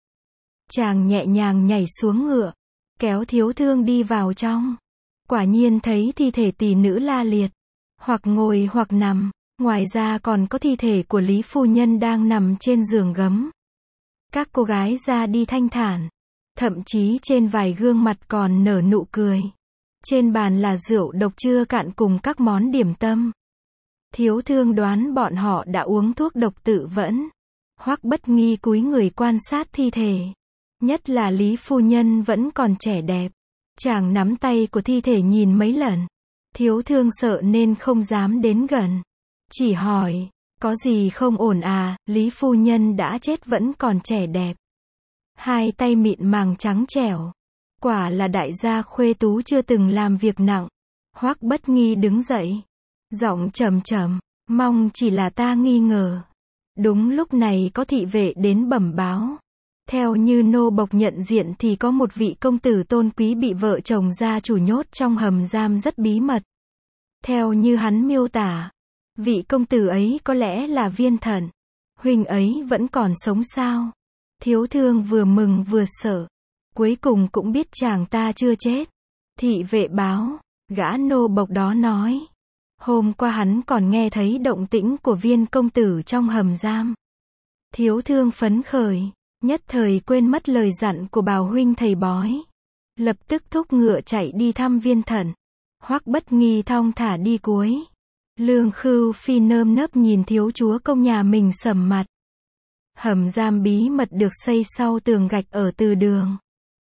Chàng nhẹ nhàng nhảy xuống ngựa, kéo Thiếu Thương đi vào trong. Quả nhiên thấy thi thể tỷ nữ la liệt, hoặc ngồi hoặc nằm. Ngoài ra còn có thi thể của Lý phu nhân đang nằm trên giường gấm. Các cô gái ra đi thanh thản, thậm chí trên vài gương mặt còn nở nụ cười. Trên bàn là rượu độc chưa cạn cùng các món điểm tâm. Thiếu Thương đoán bọn họ đã uống thuốc độc tự vẫn. Hoắc Bất Nghi cúi người quan sát thi thể. Nhất là Lý phu nhân vẫn còn trẻ đẹp. Chàng nắm tay của thi thể nhìn mấy lần. Thiếu Thương sợ nên không dám đến gần. Chỉ hỏi, có gì không ổn à? Lý phu nhân đã chết vẫn còn trẻ đẹp. Hai tay mịn màng trắng trẻo. Quả là đại gia khuê tú chưa từng làm việc nặng. Hoắc Bất Nghi đứng dậy. Giọng trầm trầm, mong chỉ là ta nghi ngờ. Đúng lúc này có thị vệ đến bẩm báo. Theo như nô bộc nhận diện thì có một vị công tử tôn quý bị vợ chồng gia chủ nhốt trong hầm giam rất bí mật. Theo như hắn miêu tả, vị công tử ấy có lẽ là Viên Thận. Huynh ấy vẫn còn sống sao? Thiếu Thương vừa mừng vừa sợ. Cuối cùng cũng biết chàng ta chưa chết. Thị vệ báo, gã nô bộc đó nói. Hôm qua hắn còn nghe thấy động tĩnh của Viên công tử trong hầm giam. Thiếu Thương phấn khởi, nhất thời quên mất lời dặn của Bào huynh thầy bói. Lập tức thúc ngựa chạy đi thăm Viên Thận. Hoắc Bất Nghi thong thả đi cuối. Lương Khưu Phi nơm nớp nhìn thiếu chúa công nhà mình sầm mặt. Hầm giam bí mật được xây sau tường gạch ở từ đường.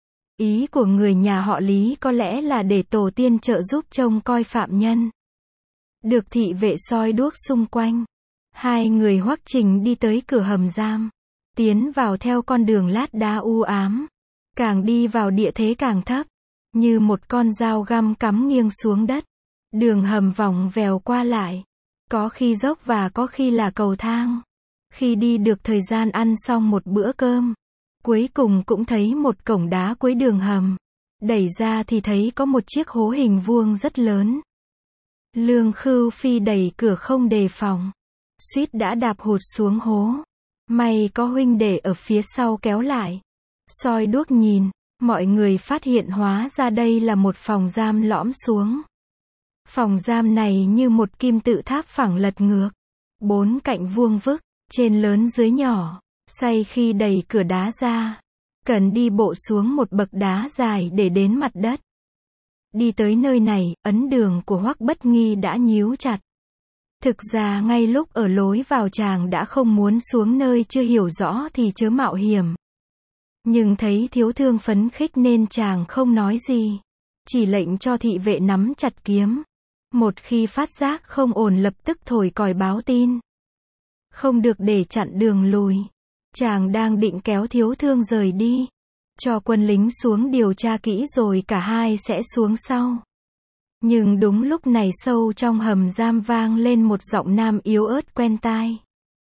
Ý của người nhà họ Lý có lẽ là để tổ tiên trợ giúp trông coi phạm nhân. Được thị vệ soi đuốc xung quanh. Hai người Hoắc Trình đi tới cửa hầm giam. Tiến vào theo con đường lát đá u ám. Càng đi vào địa thế càng thấp. Như một con dao găm cắm nghiêng xuống đất. Đường hầm vòng vèo qua lại. Có khi dốc và có khi là cầu thang. Khi đi được thời gian ăn xong một bữa cơm. Cuối cùng cũng thấy một cổng đá cuối đường hầm. Đẩy ra thì thấy có một chiếc hố hình vuông rất lớn. Lương Khưu Phi đẩy cửa không đề phòng. Suýt đã đạp hụt xuống hố. May có huynh đệ ở phía sau kéo lại. Soi đuốc nhìn, mọi người phát hiện hóa ra đây là một phòng giam lõm xuống. Phòng giam này như một kim tự tháp phẳng lật ngược. Bốn cạnh vuông vức, trên lớn dưới nhỏ. Say khi đẩy cửa đá ra, cần đi bộ xuống một bậc đá dài để đến mặt đất. Đi tới nơi này, ấn đường của Hoắc Bất Nghi đã nhíu chặt. Thực ra ngay lúc ở lối vào chàng đã không muốn xuống nơi chưa hiểu rõ thì chớ mạo hiểm. Nhưng thấy Thiếu Thương phấn khích nên chàng không nói gì. Chỉ lệnh cho thị vệ nắm chặt kiếm. Một khi phát giác không ổn lập tức thổi còi báo tin. Không được để chặn đường lùi. Chàng đang định kéo Thiếu Thương rời đi. Cho quân lính xuống điều tra kỹ rồi cả hai sẽ xuống sau. Nhưng đúng lúc này sâu trong hầm giam vang lên một giọng nam yếu ớt quen tai.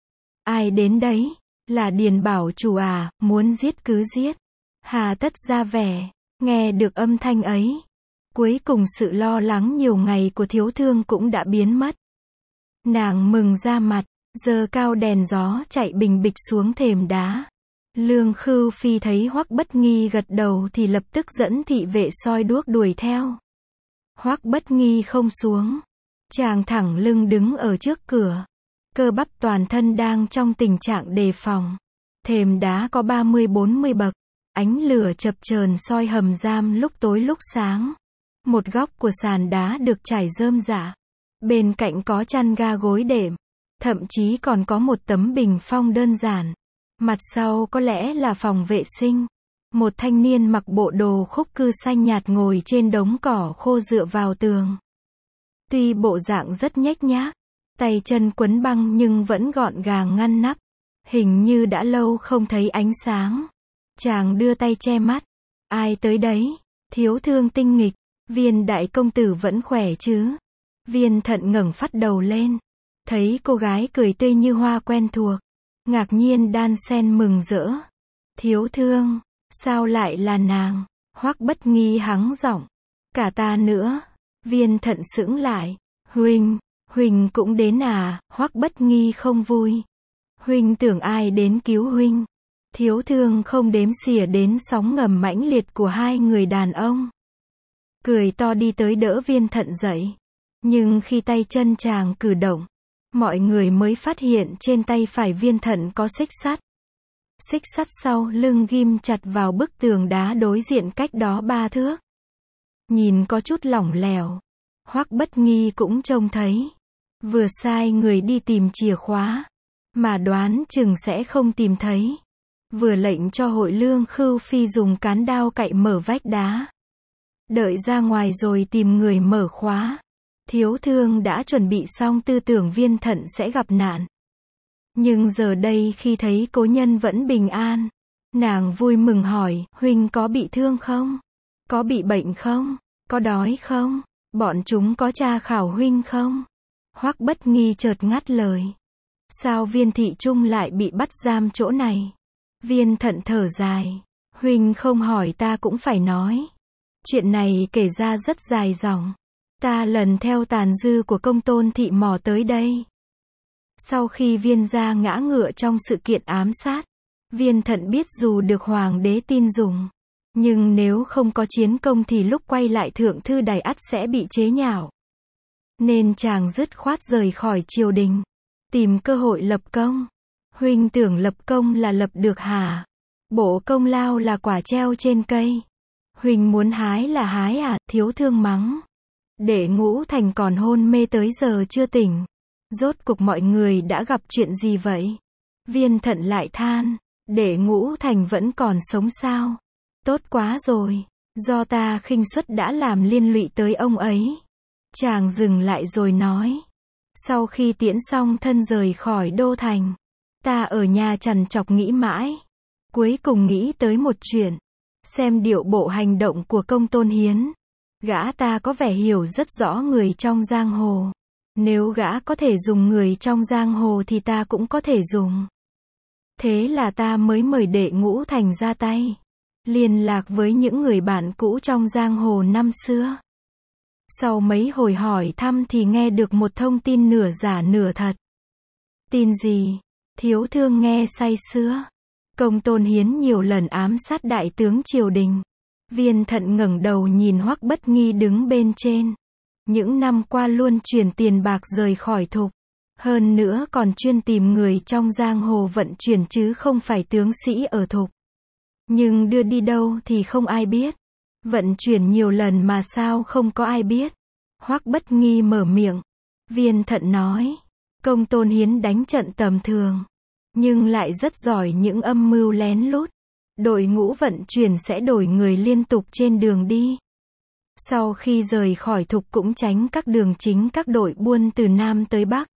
Ai đến đấy? Là Điền bảo chủ à, muốn giết cứ giết. Hà tất ra vẻ. Nghe được âm thanh ấy, cuối cùng sự lo lắng nhiều ngày của Thiếu Thương cũng đã biến mất. Nàng mừng ra mặt, giơ cao đèn gió chạy bình bịch xuống thềm đá. Lương Khưu Phi thấy Hoắc Bất Nghi gật đầu thì lập tức dẫn thị vệ soi đuốc đuổi theo. Hoắc Bất Nghi không xuống. Chàng thẳng lưng đứng ở trước cửa. Cơ bắp toàn thân đang trong tình trạng đề phòng. Thềm đá có ba mươi bốn mươi bậc. Ánh lửa chập chờn soi hầm giam lúc tối lúc sáng. Một góc của sàn đá được trải rơm rả. Bên cạnh có chăn ga gối đệm. Thậm chí còn có một tấm bình phong đơn giản. Mặt sau có lẽ là phòng vệ sinh. Một thanh niên mặc bộ đồ khúc cư xanh nhạt ngồi trên đống cỏ khô dựa vào tường. Tuy bộ dạng rất nhếch nhác, tay chân quấn băng nhưng vẫn gọn gàng ngăn nắp. Hình như đã lâu không thấy ánh sáng. Chàng đưa tay che mắt. Ai tới đấy? Thiếu Thương tinh nghịch. Viên đại công tử vẫn khỏe chứ? Viên Thận ngẩng phát đầu lên. Thấy cô gái cười tươi như hoa quen thuộc. Ngạc nhiên đan xen mừng rỡ. Thiếu Thương, sao lại là nàng? Hoắc Bất Nghi hắng giọng. Cả ta nữa. Viên Thận sững lại. Huynh, huynh cũng đến à? Hoắc Bất Nghi không vui. Huynh tưởng ai đến cứu huynh? Thiếu Thương không đếm xỉa đến sóng ngầm mãnh liệt của hai người đàn ông. Cười to đi tới đỡ Viên Thận dậy. Nhưng khi tay chân chàng cử động, mọi người mới phát hiện trên tay phải Viên Thận có xích sắt. Xích sắt sau lưng ghim chặt vào bức tường đá đối diện cách đó ba thước. Nhìn có chút lỏng lẻo. Hoắc Bất Nghi cũng trông thấy. Vừa sai người đi tìm chìa khóa. Mà đoán chừng sẽ không tìm thấy. Vừa lệnh cho Hội Lương Khưu Phi dùng cán đao cạy mở vách đá. Đợi ra ngoài rồi tìm người mở khóa. Thiếu Thương đã chuẩn bị xong tư tưởng Viên Thận sẽ gặp nạn. Nhưng giờ đây khi thấy cố nhân vẫn bình an, nàng vui mừng hỏi, huynh có bị thương không? Có bị bệnh không? Có đói không? Bọn chúng có tra khảo huynh không? Hoắc Bất Nghi chợt ngắt lời. Sao Viên thị trung lại bị bắt giam chỗ này? Viên Thận thở dài. Huynh không hỏi ta cũng phải nói. Chuyện này kể ra rất dài dòng. Ta lần theo tàn dư của Công Tôn thị mò tới đây. Sau khi Viên gia ngã ngựa trong sự kiện ám sát, Viên Thận biết dù được hoàng đế tin dùng, nhưng nếu không có chiến công thì lúc quay lại thượng thư đài ắt sẽ bị chế nhạo. Nên chàng dứt khoát rời khỏi triều đình, tìm cơ hội lập công. Huynh tưởng lập công là lập được hả? Bộ công lao là quả treo trên cây. Huynh muốn hái là hái à? Thiếu Thương mắng. Để Ngũ Thành còn hôn mê tới giờ chưa tỉnh. Rốt cục mọi người đã gặp chuyện gì vậy? Viên Thận lại than. Để Ngũ Thành vẫn còn sống sao? Tốt quá rồi. Do ta khinh suất đã làm liên lụy tới ông ấy. Chàng dừng lại rồi nói. Sau khi tiễn xong thân rời khỏi đô thành, ta ở nhà trằn trọc nghĩ mãi. Cuối cùng nghĩ tới một chuyện. Xem điệu bộ hành động của Công Tôn Hiến. Gã ta có vẻ hiểu rất rõ người trong giang hồ. Nếu gã có thể dùng người trong giang hồ thì ta cũng có thể dùng. Thế là ta mới mời Đệ Ngũ Thành ra tay. Liên lạc với những người bạn cũ trong giang hồ năm xưa. Sau mấy hồi hỏi thăm thì nghe được một thông tin nửa giả nửa thật. Tin gì? Thiếu Thương nghe say sưa. Công Tôn Hiến nhiều lần ám sát đại tướng triều đình. Viên Thận ngẩng đầu nhìn Hoắc Bất Nghi đứng bên trên. Những năm qua luôn chuyển tiền bạc rời khỏi thục. Hơn nữa còn chuyên tìm người trong giang hồ vận chuyển chứ không phải tướng sĩ ở thục. Nhưng đưa đi đâu thì không ai biết. Vận chuyển nhiều lần mà sao không có ai biết. Hoắc Bất Nghi mở miệng. Viên Thận nói. Công Tôn Hiến đánh trận tầm thường. Nhưng lại rất giỏi những âm mưu lén lút. Đội ngũ vận chuyển sẽ đổi người liên tục trên đường đi. Sau khi rời khỏi thục cũng tránh các đường chính các đội buôn từ Nam tới Bắc.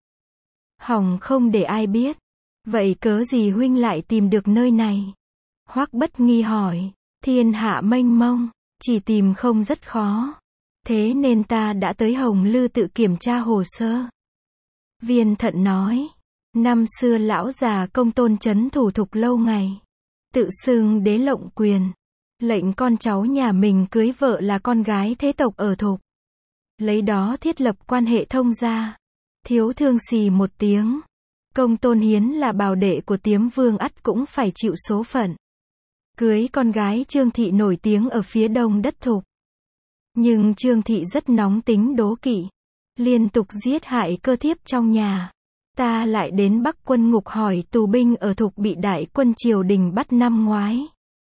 Hỏng không để ai biết. Vậy cớ gì huynh lại tìm được nơi này? Hoắc Bất Nghi hỏi. Thiên hạ mênh mông, chỉ tìm không rất khó. Thế nên ta đã tới Hồng Lư tự kiểm tra hồ sơ. Viên Thận nói, năm xưa lão già Công Tôn trấn thủ Thục lâu ngày, tự xưng đế lộng quyền, lệnh con cháu nhà mình cưới vợ là con gái thế tộc ở Thục, lấy đó thiết lập quan hệ thông gia. Thiếu Thương xì một tiếng, Công Tôn Hiến là bào đệ của Tiếm Vương ắt cũng phải chịu số phận. Cưới con gái Trương Thị nổi tiếng ở phía đông đất Thục. Nhưng Trương Thị rất nóng tính đố kỵ, liên tục giết hại cơ thiếp trong nhà. Ta lại đến Bắc Quân Ngục hỏi tù binh ở Thục bị đại quân triều đình bắt năm ngoái.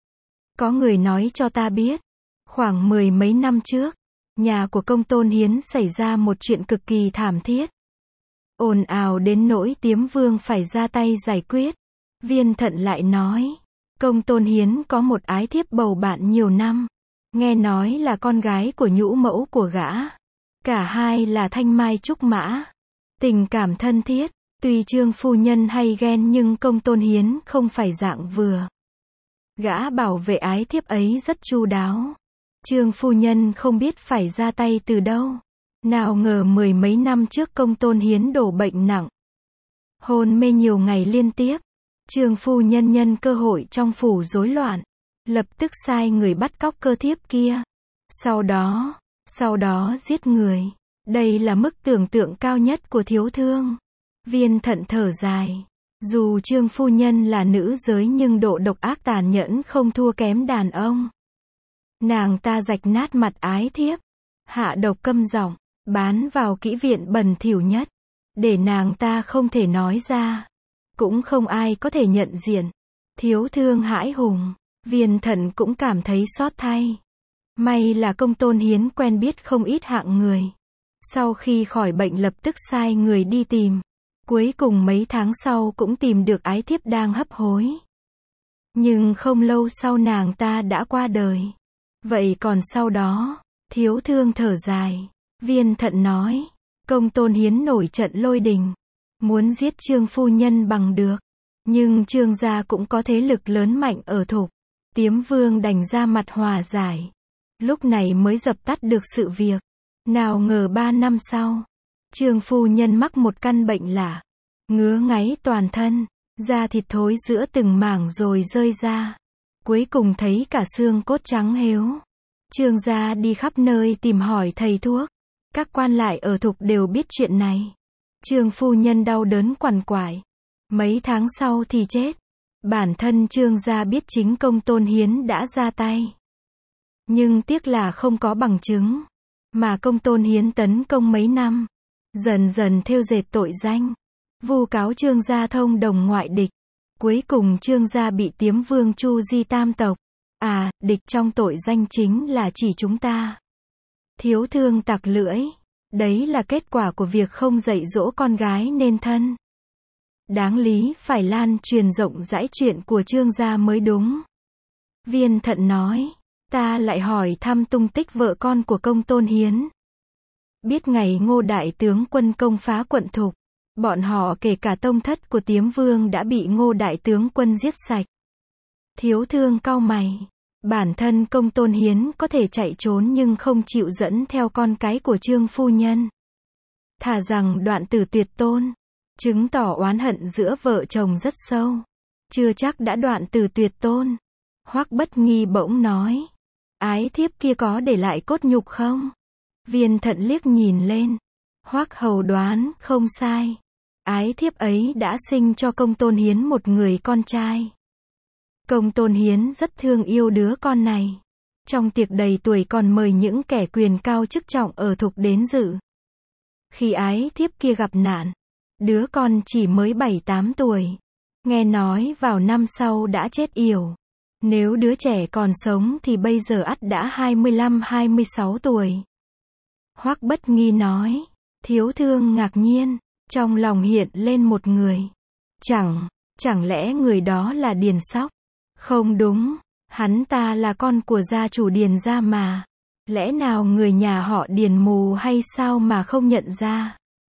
Có người nói cho ta biết, khoảng mười mấy năm trước, nhà của Công Tôn Hiến xảy ra một chuyện cực kỳ thảm thiết. Ồn ào đến nỗi Tiếm Vương phải ra tay giải quyết. Viên Thận lại nói, Công Tôn Hiến có một ái thiếp bầu bạn nhiều năm, nghe nói là con gái của nhũ mẫu của gã. Cả hai là thanh mai trúc mã, tình cảm thân thiết. Tuy Trương phu nhân hay ghen nhưng Công Tôn Hiến không phải dạng vừa. Gã bảo vệ ái thiếp ấy rất chu đáo. Trương phu nhân không biết phải ra tay từ đâu. Nào ngờ mười mấy năm trước Công Tôn Hiến đổ bệnh nặng, hôn mê nhiều ngày liên tiếp. Trương phu nhân nhân cơ hội trong phủ rối loạn, lập tức sai người bắt cóc cơ thiếp kia. Sau đó, sau đó giết người. Đây là mức tưởng tượng cao nhất của Thiếu Thương. Viên Thận thở dài. Dù Trương phu nhân là nữ giới nhưng độ độc ác tàn nhẫn không thua kém đàn ông. Nàng ta rạch nát mặt ái thiếp, hạ độc câm giọng, bán vào kỹ viện bẩn thỉu nhất, để nàng ta không thể nói ra, cũng không ai có thể nhận diện. Thiếu Thương hãi hùng, Viên Thận cũng cảm thấy xót thay. May là Công Tôn Hiến quen biết không ít hạng người. Sau khi khỏi bệnh lập tức sai người đi tìm. Cuối cùng mấy tháng sau cũng tìm được ái thiếp đang hấp hối. Nhưng không lâu sau nàng ta đã qua đời. Vậy còn sau đó, Thiếu Thương thở dài. Viên Thận nói, Công Tôn Hiến nổi trận lôi đình, muốn giết Trương phu nhân bằng được. Nhưng Trương gia cũng có thế lực lớn mạnh ở Thục. Tiếm Vương đành ra mặt hòa giải. Lúc này mới dập tắt được sự việc. Nào ngờ ba năm sau, Trương phu nhân mắc một căn bệnh lạ, ngứa ngáy toàn thân, da thịt thối giữa từng mảng rồi rơi ra. Cuối cùng thấy cả xương cốt trắng héo. Trương gia đi khắp nơi tìm hỏi thầy thuốc. Các quan lại ở Thục đều biết chuyện này. Trương phu nhân đau đớn quằn quại. Mấy tháng sau thì chết. Bản thân Trương gia biết chính Công Tôn Hiến đã ra tay. Nhưng tiếc là không có bằng chứng. Mà Công Tôn Hiến tấn công mấy năm, dần dần thêu dệt tội danh, vu cáo Trương gia thông đồng ngoại địch. Cuối cùng Trương gia bị Tiếm Vương chu di tam tộc. À, địch trong tội danh chính là chỉ chúng ta. Thiếu Thương tặc lưỡi. Đấy là kết quả của việc không dạy dỗ con gái nên thân. Đáng lý phải lan truyền rộng rãi chuyện của Trương gia mới đúng. Viên Thận nói, ta lại hỏi thăm tung tích vợ con của Công Tôn Hiến. Biết ngày Ngô đại tướng quân công phá quận Thục, bọn họ kể cả tông thất của Tiếm Vương đã bị Ngô đại tướng quân giết sạch. Thiếu Thương cau mày. Bản thân Công Tôn Hiến có thể chạy trốn nhưng không chịu dẫn theo con cái của Trương phu nhân. Thà rằng đoạn tử tuyệt tôn, chứng tỏ oán hận giữa vợ chồng rất sâu. Chưa chắc đã đoạn tử tuyệt tôn. Hoắc Bất Nghi bỗng nói, ái thiếp kia có để lại cốt nhục không? Viên Thận liếc nhìn lên. Hoắc hầu đoán không sai. Ái thiếp ấy đã sinh cho Công Tôn Hiến một người con trai. Công Tôn Hiến rất thương yêu đứa con này. Trong tiệc đầy tuổi còn mời những kẻ quyền cao chức trọng ở Thục đến dự. Khi ái thiếp kia gặp nạn, đứa con chỉ mới bảy tám tuổi. Nghe nói vào năm sau đã chết yểu. Nếu đứa trẻ còn sống thì bây giờ ắt đã hai mươi lăm hai mươi sáu tuổi. Hoắc Bất Nghi nói. Thiếu Thương ngạc nhiên, trong lòng hiện lên một người. Chẳng, chẳng lẽ người đó là Điền Sóc? Không đúng, hắn ta là con của gia chủ Điền gia mà. Lẽ nào người nhà họ Điền mù hay sao mà không nhận ra?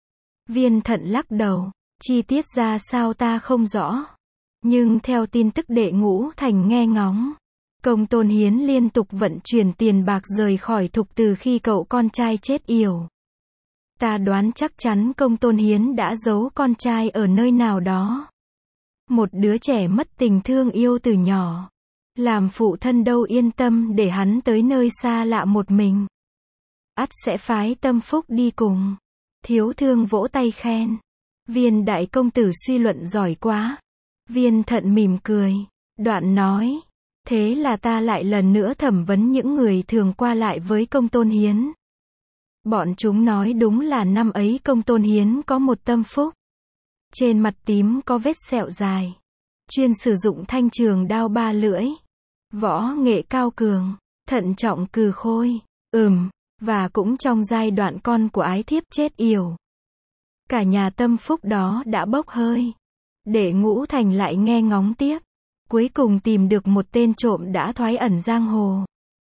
Viên Thận lắc đầu, chi tiết ra sao ta không rõ. Nhưng theo tin tức Đệ Ngũ Thành nghe ngóng, Công Tôn Hiến liên tục vận chuyển tiền bạc rời khỏi Thục từ khi cậu con trai chết yểu. Ta đoán chắc chắn Công Tôn Hiến đã giấu con trai ở nơi nào đó. Một đứa trẻ mất tình thương yêu từ nhỏ. Làm phụ thân đâu yên tâm để hắn tới nơi xa lạ một mình. Ắt sẽ phái Tâm Phúc đi cùng. Thiếu Thương vỗ tay khen. Viên đại công tử suy luận giỏi quá. Viên Thận mỉm cười. Đoạn nói. Thế là ta lại lần nữa thẩm vấn những người thường qua lại với Công Tôn Hiến. Bọn chúng nói đúng là năm ấy Công Tôn Hiến có một tâm phúc. Trên mặt tím có vết sẹo dài. Chuyên sử dụng thanh trường đao ba lưỡi. Võ nghệ cao cường. Thận trọng cừ khôi. Ừm. Và cũng trong giai đoạn con của ái thiếp chết yểu. Cả nhà tâm phúc đó đã bốc hơi. Để Ngũ Thành lại nghe ngóng tiếp. Cuối cùng tìm được một tên trộm đã thoái ẩn giang hồ.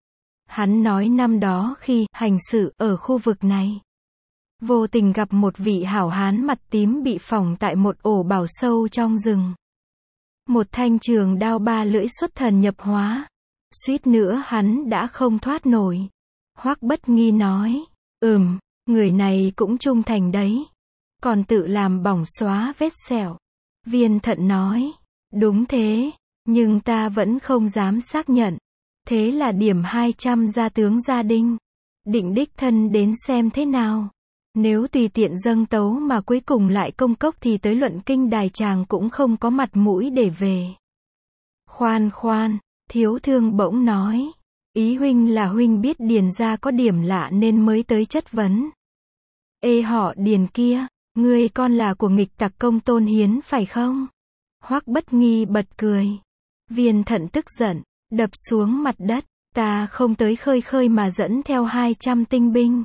Hắn nói năm đó khi hành sự ở khu vực này, vô tình gặp một vị hảo hán mặt tím bị phỏng tại một ổ bảo sâu trong rừng. Một thanh trường đao ba lưỡi xuất thần nhập hóa. Suýt nữa hắn đã không thoát nổi. Hoắc Bất Nghi nói, ừm, người này cũng trung thành đấy. Còn tự làm bỏng xóa vết sẹo. Viên Thận nói, đúng thế, nhưng ta vẫn không dám xác nhận. Thế là điểm hai trăm gia tướng gia đinh. Định đích thân đến xem thế nào. Nếu tùy tiện dâng tấu mà cuối cùng lại công cốc thì tới luận kinh đài chàng cũng không có mặt mũi để về. Khoan khoan, Thiếu Thương bỗng nói. Ý huynh là huynh biết Điền gia có điểm lạ nên mới tới chất vấn. Ê họ Điền kia, ngươi con là của nghịch tặc Công Tôn Hiến phải không? Hoắc Bất Nghi bật cười. Viên Thận tức giận, đập xuống mặt đất. Ta không tới khơi khơi mà dẫn theo hai trăm tinh binh.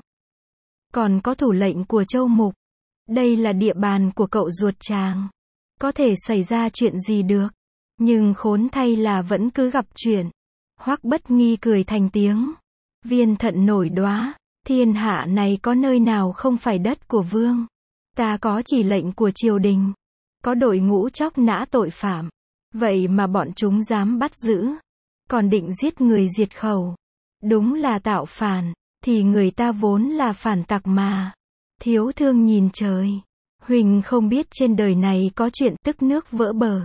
Còn có thủ lệnh của Châu Mục. Đây là địa bàn của cậu ruột chàng. Có thể xảy ra chuyện gì được. Nhưng khốn thay là vẫn cứ gặp chuyện. Hoắc Bất Nghi cười thành tiếng. Viên Thận nổi đoá. Thiên hạ này có nơi nào không phải đất của vương. Ta có chỉ lệnh của triều đình. Có đội ngũ chóc nã tội phạm. Vậy mà bọn chúng dám bắt giữ. Còn định giết người diệt khẩu. Đúng là tạo phản. Thì người ta vốn là phản tặc mà. Thiếu Thương nhìn trời. Huỳnh không biết trên đời này có chuyện tức nước vỡ bờ.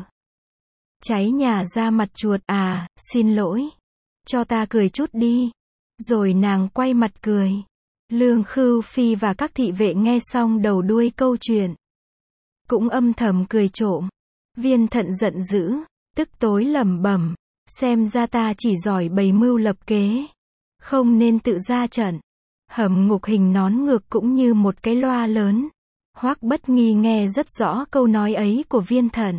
Cháy nhà ra mặt chuột à, xin lỗi. Cho ta cười chút đi. Rồi nàng quay mặt cười. Lương Khưu Phi và các thị vệ nghe xong đầu đuôi câu chuyện. Cũng âm thầm cười trộm. Viên Thận giận dữ. Tức tối lẩm bẩm. Xem ra ta chỉ giỏi bày mưu lập kế. Không nên tự ra trận. Hầm Ngục Hình nón ngược cũng như một cái loa lớn. Hoắc Bất Nghi nghe rất rõ câu nói ấy của Viên Thận.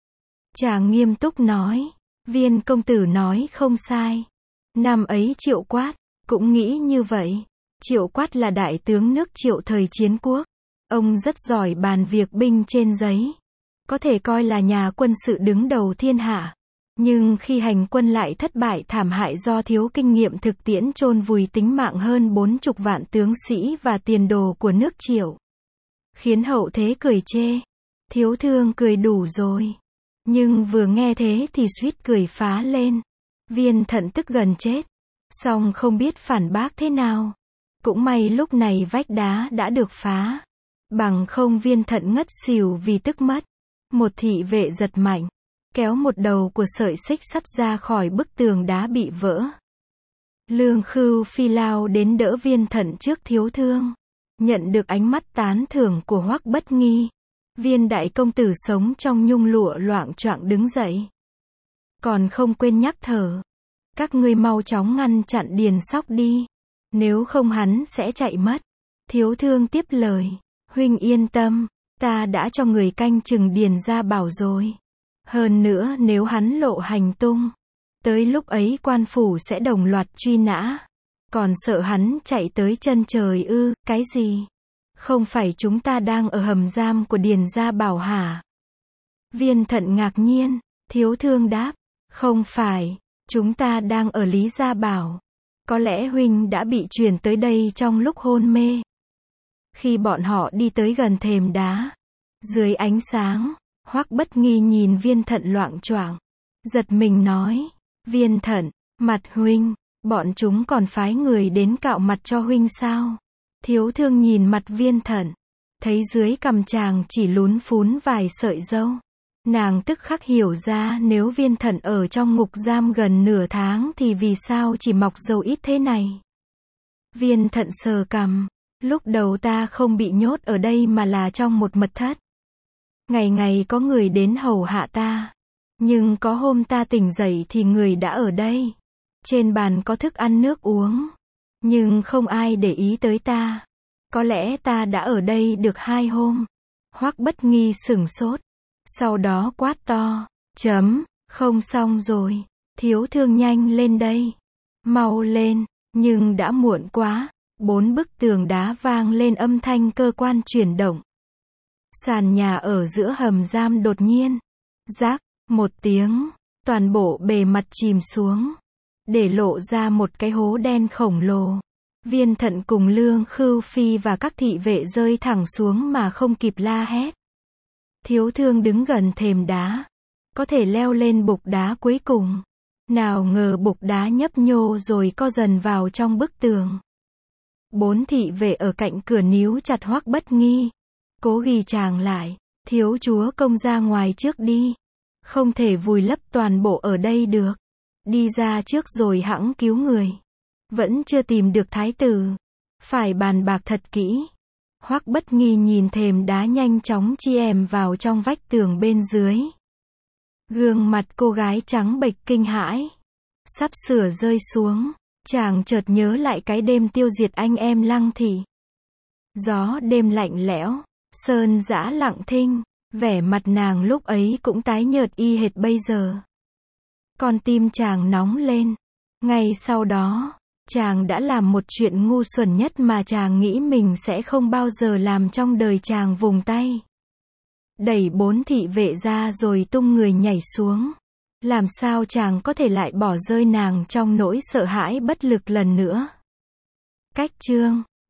Chàng nghiêm túc nói. Viên công tử nói không sai. Năm ấy Triệu Quát cũng nghĩ như vậy. Triệu Quát là đại tướng nước Triệu thời chiến quốc. Ông rất giỏi bàn việc binh trên giấy. Có thể coi là nhà quân sự đứng đầu thiên hạ. Nhưng khi hành quân lại thất bại thảm hại do thiếu kinh nghiệm thực tiễn chôn vùi tính mạng hơn bốn chục vạn tướng sĩ và tiền đồ của nước Triệu. Khiến hậu thế cười chê. Thiếu Thương cười đủ rồi. Nhưng vừa nghe thế thì suýt cười phá lên. Viên Thận tức gần chết. Song không biết phản bác thế nào. Cũng may lúc này vách đá đã được phá. Bằng không Viên Thận ngất xỉu vì tức mất. Một thị vệ giật mạnh. Kéo một đầu của sợi xích sắt ra khỏi bức tường đá bị vỡ. Lương Khưu Phi lao đến đỡ Viên Thận trước Thiếu Thương. Nhận được ánh mắt tán thưởng của Hoắc Bất Nghi. Viên đại công tử sống trong nhung lụa loạng choạng đứng dậy. Còn không quên nhắc thở. Các ngươi mau chóng ngăn chặn Điền Sóc đi. Nếu không hắn sẽ chạy mất. Thiếu Thương tiếp lời. Huynh yên tâm. Ta đã cho người canh chừng Điền Gia Bảo rồi. Hơn nữa nếu hắn lộ hành tung. Tới lúc ấy quan phủ sẽ đồng loạt truy nã. Còn sợ hắn chạy tới chân trời ư, cái gì? Không phải chúng ta đang ở hầm giam của Điền Gia Bảo hả? Viên Thận ngạc nhiên. Thiếu Thương đáp. Không phải. Chúng ta đang ở Lý Gia Bảo. Có lẽ huynh đã bị chuyển tới đây trong lúc hôn mê. Khi bọn họ đi tới gần thềm đá. Dưới ánh sáng. Hoắc Bất Nghi nhìn Viên Thận loạng choạng. Giật mình nói. Viên Thận, Mặt huynh, bọn chúng còn phái người đến cạo mặt cho huynh sao? Thiếu thương nhìn mặt Viên Thận, thấy dưới cằm chàng chỉ lún phún vài sợi râu. Nàng tức khắc hiểu ra nếu Viên Thận ở trong ngục giam gần nửa tháng thì vì sao chỉ mọc râu ít thế này. Viên Thận sờ cằm, lúc đầu ta không bị nhốt ở đây mà là trong một mật thất. Ngày ngày có người đến hầu hạ ta. Nhưng có hôm ta tỉnh dậy thì người đã ở đây. Trên bàn có thức ăn nước uống. Nhưng không ai để ý tới ta. Có lẽ ta đã ở đây được hai hôm. Hoắc Bất Nghi sửng sốt. Sau đó quát to. Chấm, không xong rồi. Thiếu thương nhanh lên đây. Mau lên, nhưng đã muộn quá. Bốn bức tường đá vang lên âm thanh cơ quan chuyển động. Sàn nhà ở giữa hầm giam đột nhiên. Rác, một tiếng. Toàn bộ bề mặt chìm xuống. Để lộ ra một cái hố đen khổng lồ. Viên Thận cùng Lương Khưu Phi và các thị vệ rơi thẳng xuống mà không kịp la hét. Thiếu thương đứng gần thềm đá. Có thể leo lên bục đá cuối cùng. Nào ngờ bục đá nhấp nhô rồi co dần vào trong bức tường. Bốn thị vệ ở cạnh cửa níu chặt Hoắc Bất Nghi. Cố ghi chàng lại. Thiếu chúa công ra ngoài trước đi. Không thể vùi lấp toàn bộ ở đây được. Đi ra trước rồi hẵng cứu người. Vẫn chưa tìm được thái tử. Phải bàn bạc thật kỹ. Hoắc Bất Nghi nhìn thềm đá nhanh chóng chìm vào trong vách tường bên dưới. Gương mặt cô gái trắng bệch kinh hãi. Sắp sửa rơi xuống. Chàng chợt nhớ lại cái đêm tiêu diệt anh em Lăng Thị. Gió đêm lạnh lẽo. Sơn dã lặng thinh. Vẻ mặt nàng lúc ấy cũng tái nhợt y hệt bây giờ. Con tim chàng nóng lên. Ngay sau đó, chàng đã làm một chuyện ngu xuẩn nhất mà chàng nghĩ mình sẽ không bao giờ làm trong đời chàng. Vùng tay. Đẩy bốn thị vệ ra rồi tung người nhảy xuống. Làm sao chàng có thể lại bỏ rơi nàng trong nỗi sợ hãi bất lực lần nữa. Cách chương